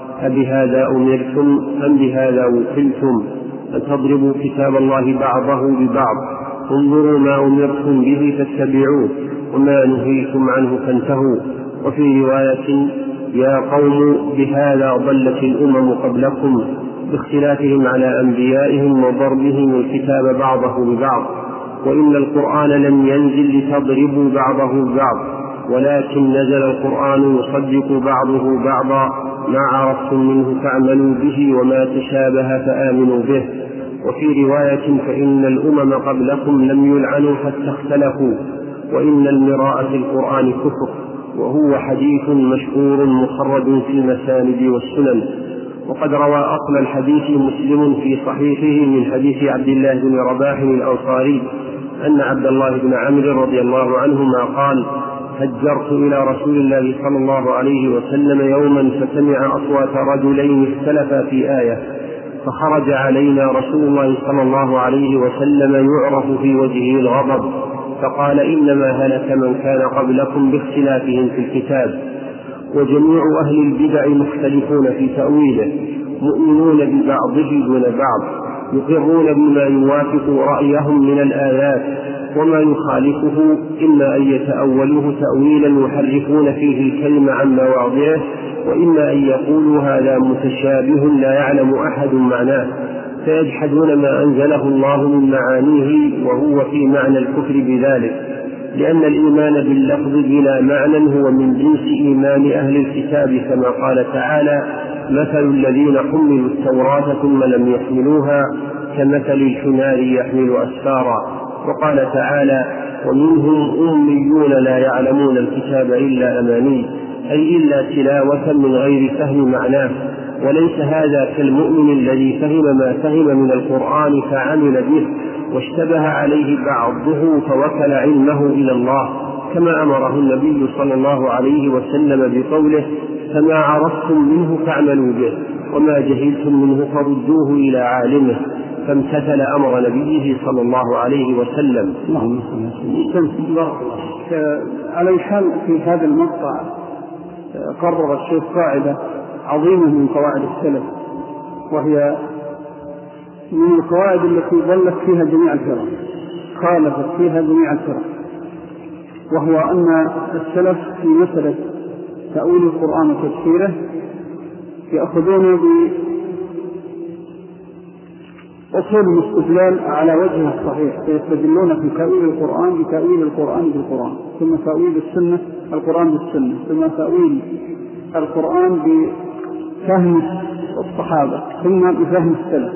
أبهذا أمرتم أم بهذا وكلتم أن تضربوا كتاب الله بعضه ببعض؟ انظروا ما أمرتم به فاتبعوه وما نهيتم عنه فانتهوا. وفي رواية: يا قوم بهذا ضلت الأمم قبلكم باختلافهم على أنبيائهم وضربهم الكتاب بعضه ببعض، وإن القرآن لم ينزل لتضربوا بعضه ببعض، ولكن نزل القرآن يصدق بعضه بعضا، ما عرفتم منه فاعملوا به وما تشابه فآمنوا به. وفي رواية: فإن الأمم قبلكم لم يلعنوا حتى اختلفوا، وإن المراء في القرآن كفر. وهو حديث مشهور مخرج في المساند والسنن. وقد روى أصل الحديث مسلم في صحيحه من حديث عبد الله بن رباح الأنصاري أن عبد الله بن عمرو رضي الله عنهما قال: هجرت إلى رسول الله صلى الله عليه وسلم يوما فسمع أصوات رجلين اختلفا في آية، فخرج علينا رسول الله صلى الله عليه وسلم يعرف في وجهه الغضب، فقال: إنما هلك من كان قبلكم باختلافهم في الكتاب. وجميع أهل البدع مختلفون في تأويله، مؤمنون ببعضه دون بعض، يقرون بما يوافق رأيهم من الآيات، وما يخالفه إما أن يتأولوه تأويلا يحرفون فيه الكلمة عن مواضعه، وإما أن يقولوا هذا متشابه لا يعلم أحد معناه، فيجحدون ما أنزله الله من معانيه، وهو في معنى الكفر بذلك، لأن الإيمان باللفظ بلا معنى هو من جنس إيمان أهل الكتاب، كما قال تعالى: مثل الذين حملوا التوراة ثم لم يحملوها كمثل الحمار يحمل أسفارا. وقال تعالى: ومنهم أميون لا يعلمون الكتاب إلا أماني، أي إلا تلاوة من غير فهم معناه. وليس هذا كالمؤمن الذي فهم ما فهم من القرآن فعمل به، واشتبه عليه بعضه فوكل علمه إلى الله، كما أمره النبي صلى الله عليه وسلم بقوله: فما عرفتم منه فاعملوا به وما جهلتم منه فردوه إلى عالمه، فامتثل أمر نبيه صلى الله عليه وسلم. على حال في هذا المقطع قرر الشيخ قاعدة عظيمة من قواعد السلف، وهي من القواعد التي ضلت فيها جميع الفرق، خالفت فيها جميع الفرق، وهو أن السلف في مسألة تأويل القرآن وتفسيره يأخذون بأصول الاستدلال على وجهه الصحيح، فيستدلون في تأويل القرآن بتأويل القرآن بالقرآن، ثم تأويل السنة القرآن بالسنة، ثم تأويل القرآن بفهم الصحابة، ثم بفهم السلف،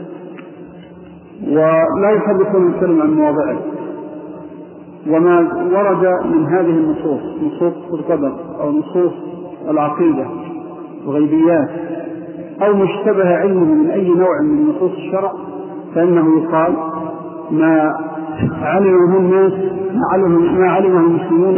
ولا يحدثون الكلمة عن مواضعه. وما ورد من هذه النصوص، نصوص القدر أو نصوص العقيدة الغيبيات أو مشتبه علمه من أي نوع من نصوص الشرع، فإنه يقال ما علمه الناس ما علمه المسلمون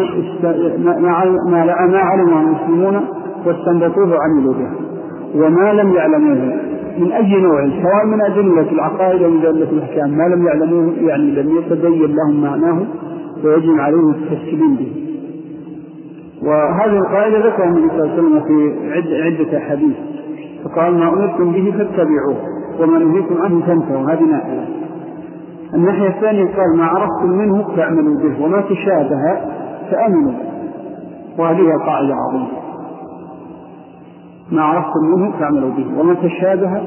ما علمه المسلمون واستنبطوه عملوا به، وما لم يعلموه من أي نوع، سواء من أدلة العقائد أو من أدلة الأحكام، ما لم يعلموه يعني لم يتبين لهم معناه ويجب عليهم التسليم به. وهذه القاعدة ذكرها النبي صلى الله عليه وسلم في عدة أحاديث، فقال: ما أمرتم به فاتبعوه وما نهيتم عنه فانتهوا. هذه ناحية. الناحية الثانية قال: ما عرفتم منه فاعملوا به وما تشابه فآمنوا به، وهذه قاعدة عظيمة. ما عرفتم منه فاعملوا به وما تشابه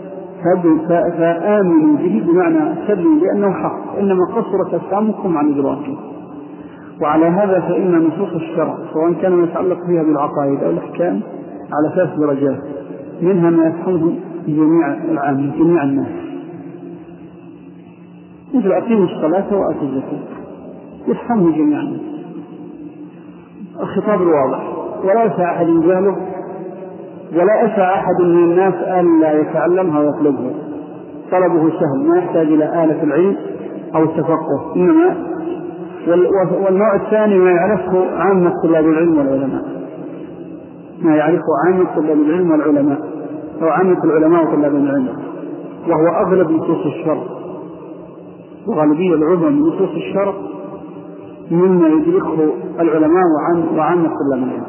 فآمنوا به، بمعنى سلوا لأنه حق، إنما قصرت أفهامكم عن إدراكه. وعلى هذا فإن نصوص الشرع سواء كان يتعلق فيها بالعقائد أو الأحكام على ثلاث درجات، منها ما يفهمه جميع العام جميع الناس، مثل أقيموا الصلاة وآتوا الزكاة، يفهمه جميع الناس، الخطاب الواضح، ولا يسعى أحد جهله، ولا يسعى أحد من الناس ألا يتعلمها ويطلبها، طلبه سهل، ما يحتاج إلى آلة العلم أو التفقه، إنما والنوع الثاني ما يعرفه عامة طلاب العلم والعلماء، ما يعرفه عامة طلاب العلم والعلماء أو عامة العلماء وطلاب العلم، وهو أغلب نصوص الشرع، وغالبية العظمى من نصوص الشرع مما يدركه العلماء وعامة طلاب العلم.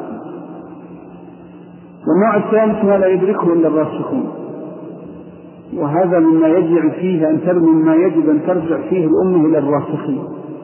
والنوع الثالث ما لا يدركه إلا الراسخون، وهذا مما يجب فيه أن ترجع مما يجب أن ترجع فيه الأمة إلى الراسخين،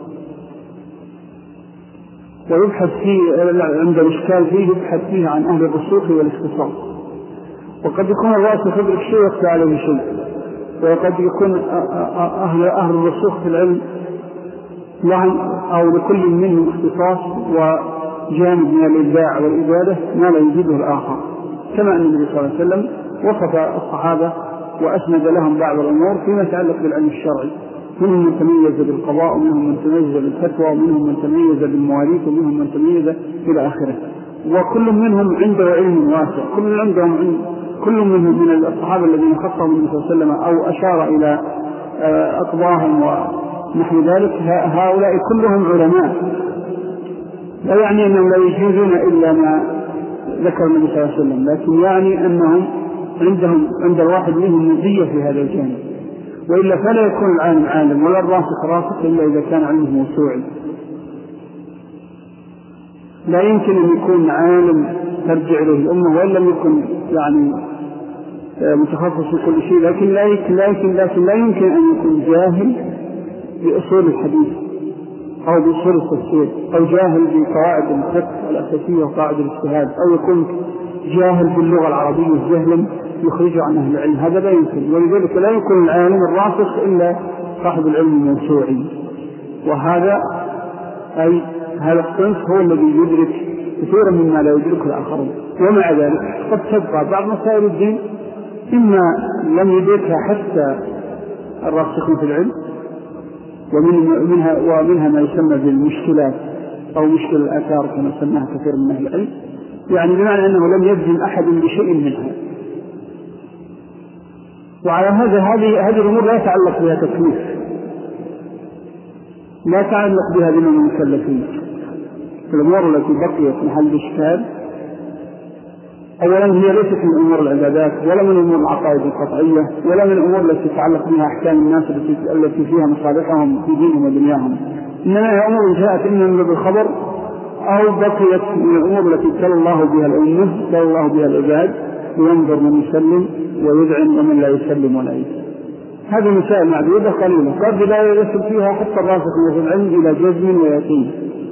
ويبحث فيه عند الإشكال فيه يبحث فيه عن أهل الرسوخ والاختصاص، وقد يكون الراسخ يدرك شيء ويخفى عليه شيء، وقد يكون أهل أهل الرسوخ في العلم لهم أو لكل منهم اختصاص وجانب من الإبداع والإبادة ما لا يجده الآخر، كما أن النبي صلى الله عليه وسلم وصف الصحابة وأسند لهم بعض الأمور فيما يتعلق بالعلم الشرعي، منهم من تميز بالقضاء، ومنهم من تميز بالفتوى، ومنهم من تميز بالمواريث، ومنهم من تميز إلى آخره، وكل منهم عنده علم واسع، كل عندهم علم، كل منهم من الصحابة الذين خصهم النبي صلى الله عليه وسلم أو أشار إلى أقضاهم ونحو ذلك، هؤلاء كلهم علماء، لا يعني أنهم لا يجوزون إلا ما ذكر النبي صلى الله عليه وسلم، لكن يعني أنهم عندهم عند الواحد منهم مزية في هذا الجانب، وإلا فلا يكون العالم عالم ولا الراسخ راسخ إلا إذا كان علمه موسوعي. لا يمكن أن يكون عالم ترجع إليه الأمة وإن لم يكن يعني متخصص في كل شيء، لكن لا يمكن لكن لكن لا يمكن أن يكون جاهل بأصول الحديث أو بأصول التفسير، أو جاهل بقواعد الفقه الأساسية وقواعد الاجتهاد، أو يكون جاهل باللغة العربية جهلا يخرج عن أهل العلم، هذا لا يمكن. ولذلك لا يكون العالم الراسخ إلا صاحب العلم الموسوعي، وهذا أي هذا الصنف هو الذي يدرك كثيرا مما لا يدركه الآخرون. ومع ذلك قد تبقى بعض مسائل الدين إما لم يدركها حتى الراسخون في العلم، ومنها, ومنها ما يسمى بالمشكلات أو مشكل الآثار كما سماها كثير من أهل العلم، يعني بمعنى أنه لم يجزم أحد بشيء منها. وعلى هذا هذه هذه الأمور لا يتعلق بها تكليف، لا يتعلق بها بما المكلفين. الأمور التي بقيت محل الإشكال أولا هي ليست من أمور العبادات، ولا من أمور العقائد القطعية، ولا من الأمور التي تتعلق بها أحكام الناس التي فيها مصالحهم في دينهم ودنياهم، إنما هي أمور جاءت إما بالخبر أو بقيت من الأمور التي ابتلى الله بها الأمة، ابتلى الله بها العباد، وينظر من يسلم ويدعم ومن لا يسلم ولا يسلم. هذه مسائل معدودة قليلة قد لا يصل فيها حتى الراسخ في العلم إلى جزم ويقين،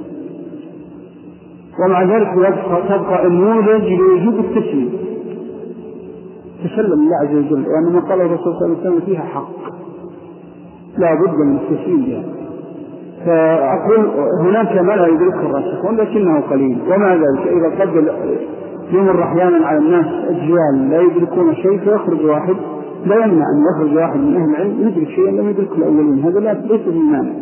ومع ذلك تبقى النموذج لوجوب التسليم، تسلم الله عز وجل، وأن ما قال الرسول صلى الله عليه وسلم فيها حق لا بد من التسليم بها. فأقول هناك ما لا يدركه الراسخون لكنه قليل، ومع ذلك إذا قد يمر أحيانا على الناس أجيال لا يدركون شيء فيخرج واحد، لا يمنع أن يخرج واحد من أهل العلم يدرك شيئا لم يدركه الأولين، هذا لا ليس فيه مانع،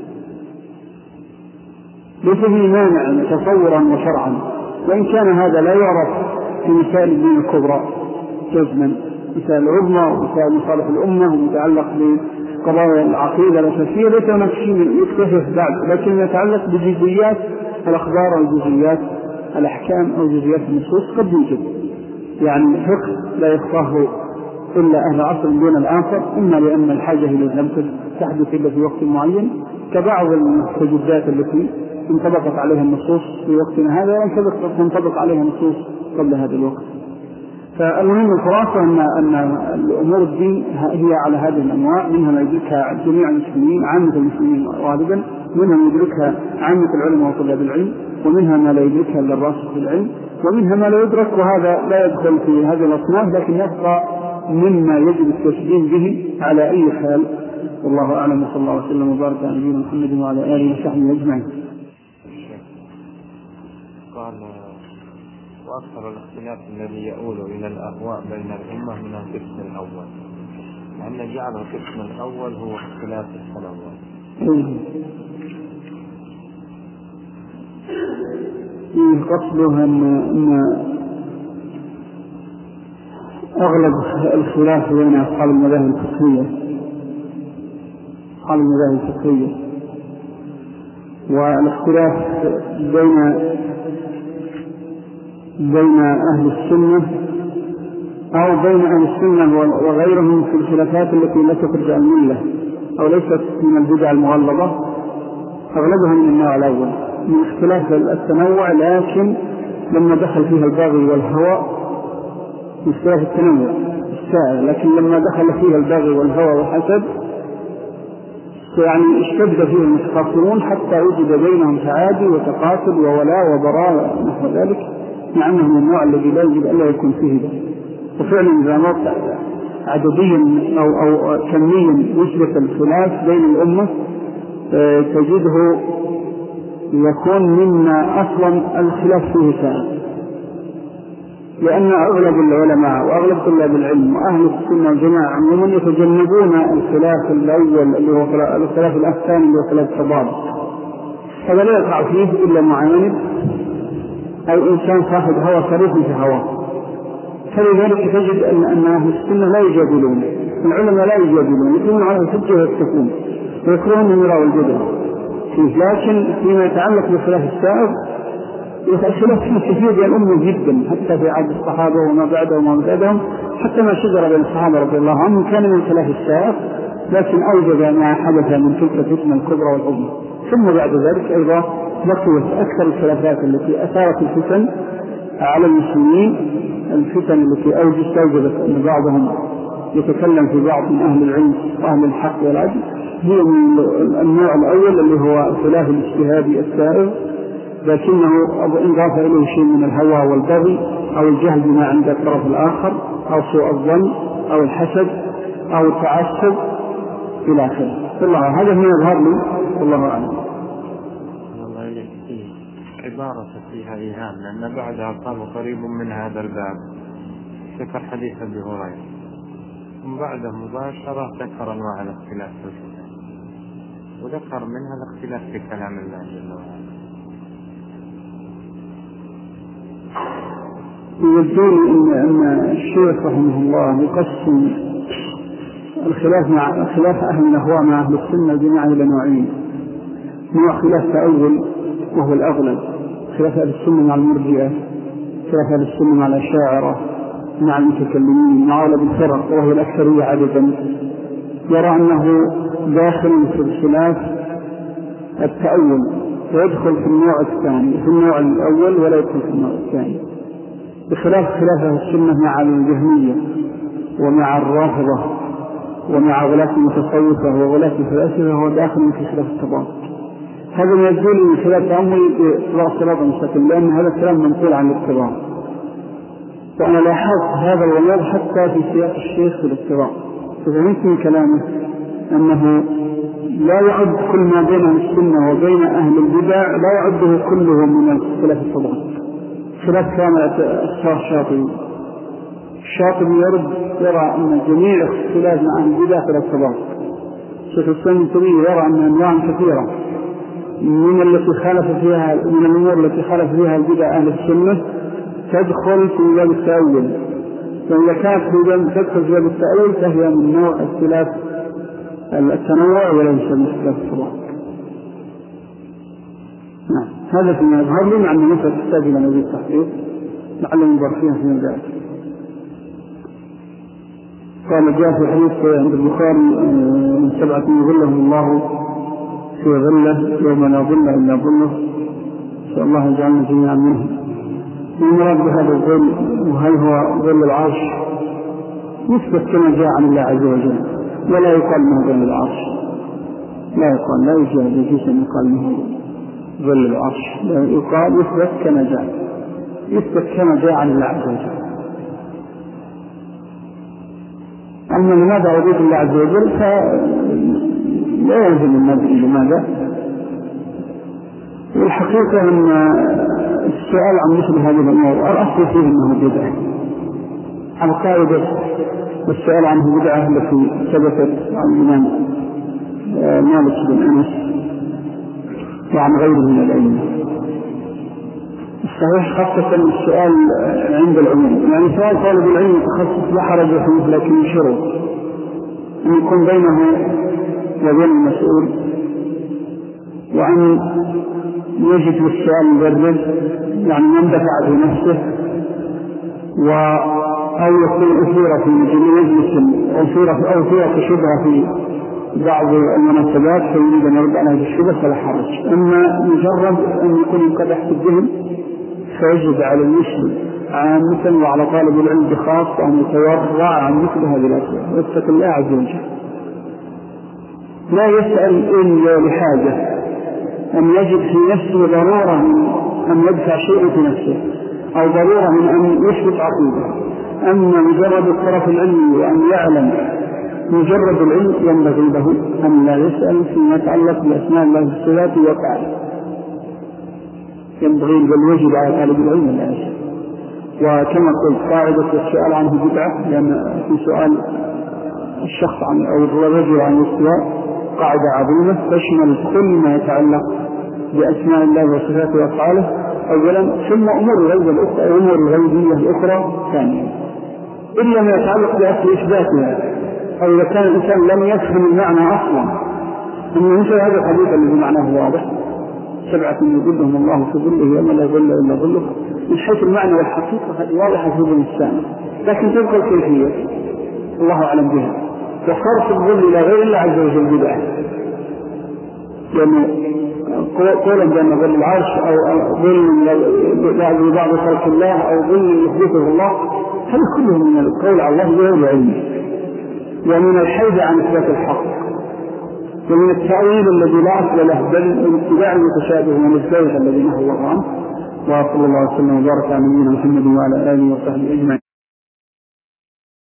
ليس فيه مانع تصورا وشرعا، وإن كان هذا لا يعرف في مسائل الدين الكبرى جزما، مسائل العظمى ومسائل مصالح الأمة ومتعلق بقضايا العقيدة الأساسية ليس هناك شيء يكتشف بعد، لكن يتعلق بجزئيات الأخبار أو جزئيات الأحكام أو جزئيات النصوص قد يوجد، يعني فقه لا يخفاه إلا أهل عصر دون الآخر، إما لأن الحاجة إلى لم تحدث إلا في وقت معين، كبعض المستجدات التي انطبقت عليها النصوص في وقتنا هذا وانطبق عليها النصوص قبل هذا الوقت. فالمهم الخلاصة أن أن الأمور الدين هي على هذه الأنواع، منها ما يدركها جميع المسلمين عامة المسلمين غالبا، منها ما يدركها عامة العلماء وطلاب العلم، ومنها ما لا يدركها إلا الراسخ في العلم، ومنها ما لا يدرك وهذا لا يدخل في هذه الأصناف، لكن يبقى مما يجب التسليم به على أي حال. والله أعلم، وصلى الله وسلم وبارك على نبينا محمد وعلى آله وصحبه أجمعين. قال وأكثر الاختلاف الذي يؤول إلى الأهواء بين الأمة من القسم الأول، لأن جعل القسم الأول هو اختلاف التنوع. قصده أن أغلب الخلاف بين أصحاب المذاهب الفقهية أصحاب المذاهب الفقهية والاختلاف بين بين أهل السنة أو بين أهل السنة وغيرهم في الخلافات التي لا تخرج عن الملة أو ليست من البدع المغلظة، أغلبها من النوع الأول من اختلاف التنوع، لكن لما دخل فيها الباغي والهوى اختلاف التنوع السائر، لكن لما دخل فيها الباغي والهوى والحسد يعني اشتد فيه المتخاصمون حتى وجد بينهم تعادي وتقاتل وولاء وبراء نحو ذلك، مع أنه من النوع الذي لا يجب ألا يكون فيه ده. وفعلا إذا نظرت عدديا أو, أو كميا نسبة الخلاف بين الأمة تجده يكون مما أصلا الخلاف فيه سائر، لأن أغلب العلماء وأغلب طلاب العلم وأهل السنة والجماعة عموما يتجنبون الخلاف الأول اللي هو الخلاف الثاني اللي هو خلاف التضاد، هذا لا يقع فيه إلا معاند أو إنسان صاحب هوى صريح في هواه. فلذلك تجد أن أن أهل السنة لا يجادلون، العلماء لا يجادلون، يكونون على الحجة ويكتفون ويكرهون المراء والجدل فيه. لكن فيما يتعلق بالخلاف السائر الخلاف فيه كثير بين الأمة جدا، حتى في عهد الصحابة وما بعدهم وما بعدهم، حتى ما شجر بين الصحابة رضي الله عنهم كان من الخلاف السائر، لكن أوجد ما حدث من تلك الفتنة الكبرى والعظمى. ثم بعد ذلك أيضا بقيت أكثر الخلافات التي أثارت الفتن على المسلمين، الفتن التي أوجدت أوجدت أن بعضهم يتكلم في بعض من أهل العلم وأهل الحق والعدل، هي من النوع الأول اللي هو الخلاف الاجتهادي السائر، لكنه انضاف إليه شيء من الهوى والبغي أو الجهل بما عند الطرف الآخر أو سوء الظن أو الحسد أو التعصب إلى آخره. والله هذا من يظهر لي والله أعلم. والله يكفي عبارة فيها إيهام، لأن بعدها قال قريب من هذا الباب ذكر حديث أبي هريرة، ومن بعده مباشرة ذكر أنواع الاختلاف في الكتاب، وذكر منها الاختلاف في كلام الله جل وعلا. يقول إن أن الشيخ رحمه الله يقسم الخلاف مع خلاف أهل الأهواء مع أهل السنة بمعنى إلى نوعين: نوع خلاف تأول وهو الأغلب، خلاف أهل السنة مع المرجئة، خلاف أهل السنة مع الأشاعرة مع المتكلمين مع أغلب الفرق وهو الأكثرية عددا، يرى أنه داخل في الخلاف التأول ويدخل في النوع الثاني في النوع الأول ولا يدخل في النوع الثاني، بخلاف خلاف أهل السنة مع الجهمية ومع الرافضة ومع غلاة المتصوفة وغلاة الفلاسفة هو داخل في خلاف التضاد. هذا ما يدل من خلاف تأمل إطلاق صراط المستقيم، لأن هذا الكلام منقول عن الاضطراب، وأنا لاحظت هذا الغموض حتى في سياق الشيخ في الاضطراب، ففهمت من كلامه أنه لا يعد كل ما بين السنة وبين أهل البدع لا يعده كله من خلاف التضاد. خلاف كان الشيخ الشاطبي الشاطبي يرد يرى أن جميع اختلاف مع أهل البدع خلاف التضاد. الشيخ السنتري يرى أن أنواع كثيرة من التي خالف فيها من الأمور التي خالف فيها البدع أهل السنة تدخل في باب التأويل، فإذا كانت في باب تدخل في باب التأويل فهي من نوع اختلاف التنوع وليس من اختلاف التضاد. نعم، هذا فيما يظهر لي، مع أن نفسه تحتاج إلى مزيد تحقيق لعله يباركين في ذلك. قال جاء في حديث عند البخاري من سبعة يظلهم الله في ظله يوم لا ظل إلا ظله، نسأل الله يجعلنا جميعا منهم. المراد بهذا الظل وهل هو ظل العرش يثبت كما جاء عن الله عز وجل، ولا يقال منه ظل العرش، لا يقال لا يجوز يجوز أن يقال منه ظل العرش، يقال يثبت كما جاء يثبت كما جاء عن الله عز وجل. أما لماذا وجود الله عز وجل فلا يلزم الناس لماذا. والحقيقة أن السؤال عن مثل هذه الأمور الأصل فيه أنه بدعة. القاعدة السؤال عنه بدعة التي ثبتت عن الإمام مالك بن أنس وعن غيره من العلم. الصحيح خاصة السؤال عند العلم، يعني سؤال طالب العلم تخصص لا حرج فيه، لكن شروط أن يكون بينه وبين المسؤول، وأن يجد السؤال مبرر يعني يندفع بنفسه، و أو يكون أثير في مجلس أو أثير شبهة في بعض المناسبات فيريد أن يرد على هذه الشبهة فلا حرج. أما مجرد أن يكون انقدح في الذهن فيجب على المسلم عامة وعلى طالب العلم بخاصة أن يتورع عن مثل هذه الأسئلة ويتقي الله عز وجل. لا يسأل إلا لحاجة، أن يجد في نفسه ضرورة من أن يدفع شيء في نفسه أو ضرورة من أن يثبت عقيدة. أما مجرد الطرف العلمي وأن يعلم مجرد العلم ينبغي له أن لا يسأل فيما يتعلق بأسماء الله والصفات وفعله، ينبغي بل يجب على طالب العلم أن لا يسأل. وكما قلت قاعدة السؤال عنه بدعة، لأن في سؤال الشخص عن أو الرجل عن الاستواء قاعدة عظيمة تشمل كل ما يتعلق بأسماء الله وصفاته وأفعاله أولا، ثم أمور الغيب الأخرى أو أمور الغيبية الأخرى ثانيا، إلا ما يتعلق بأصل إثباتها، أو إذا كان الإنسان لم يفهم المعنى أصلا. أن مثل هذا الحديث الذي معناه واضح، سبعة يظلهم الله في ظله يوم لا ظل إلا ظله، من حيث المعنى والحقيقة واضحة في ظل السامع، لكن تبقى الكيفية الله أعلم بها. وصرف الظل إلى غير الله عز وجل بدعة، لأنه قولا بأن ظل العرش أو ظل بعض خلق الله أو ظل يحدثه الله، هذا كله من القول على الله غير العلم، ومن الحيد عن إثبات الحق، ومن التأويل الذي لا أصل له، بل من اتباع المتشابه والمزدوج الذي نهى الله عنه. وصلى الله وسلم وبارك على نبينا محمد وعلى آله وصحبه أجمعين.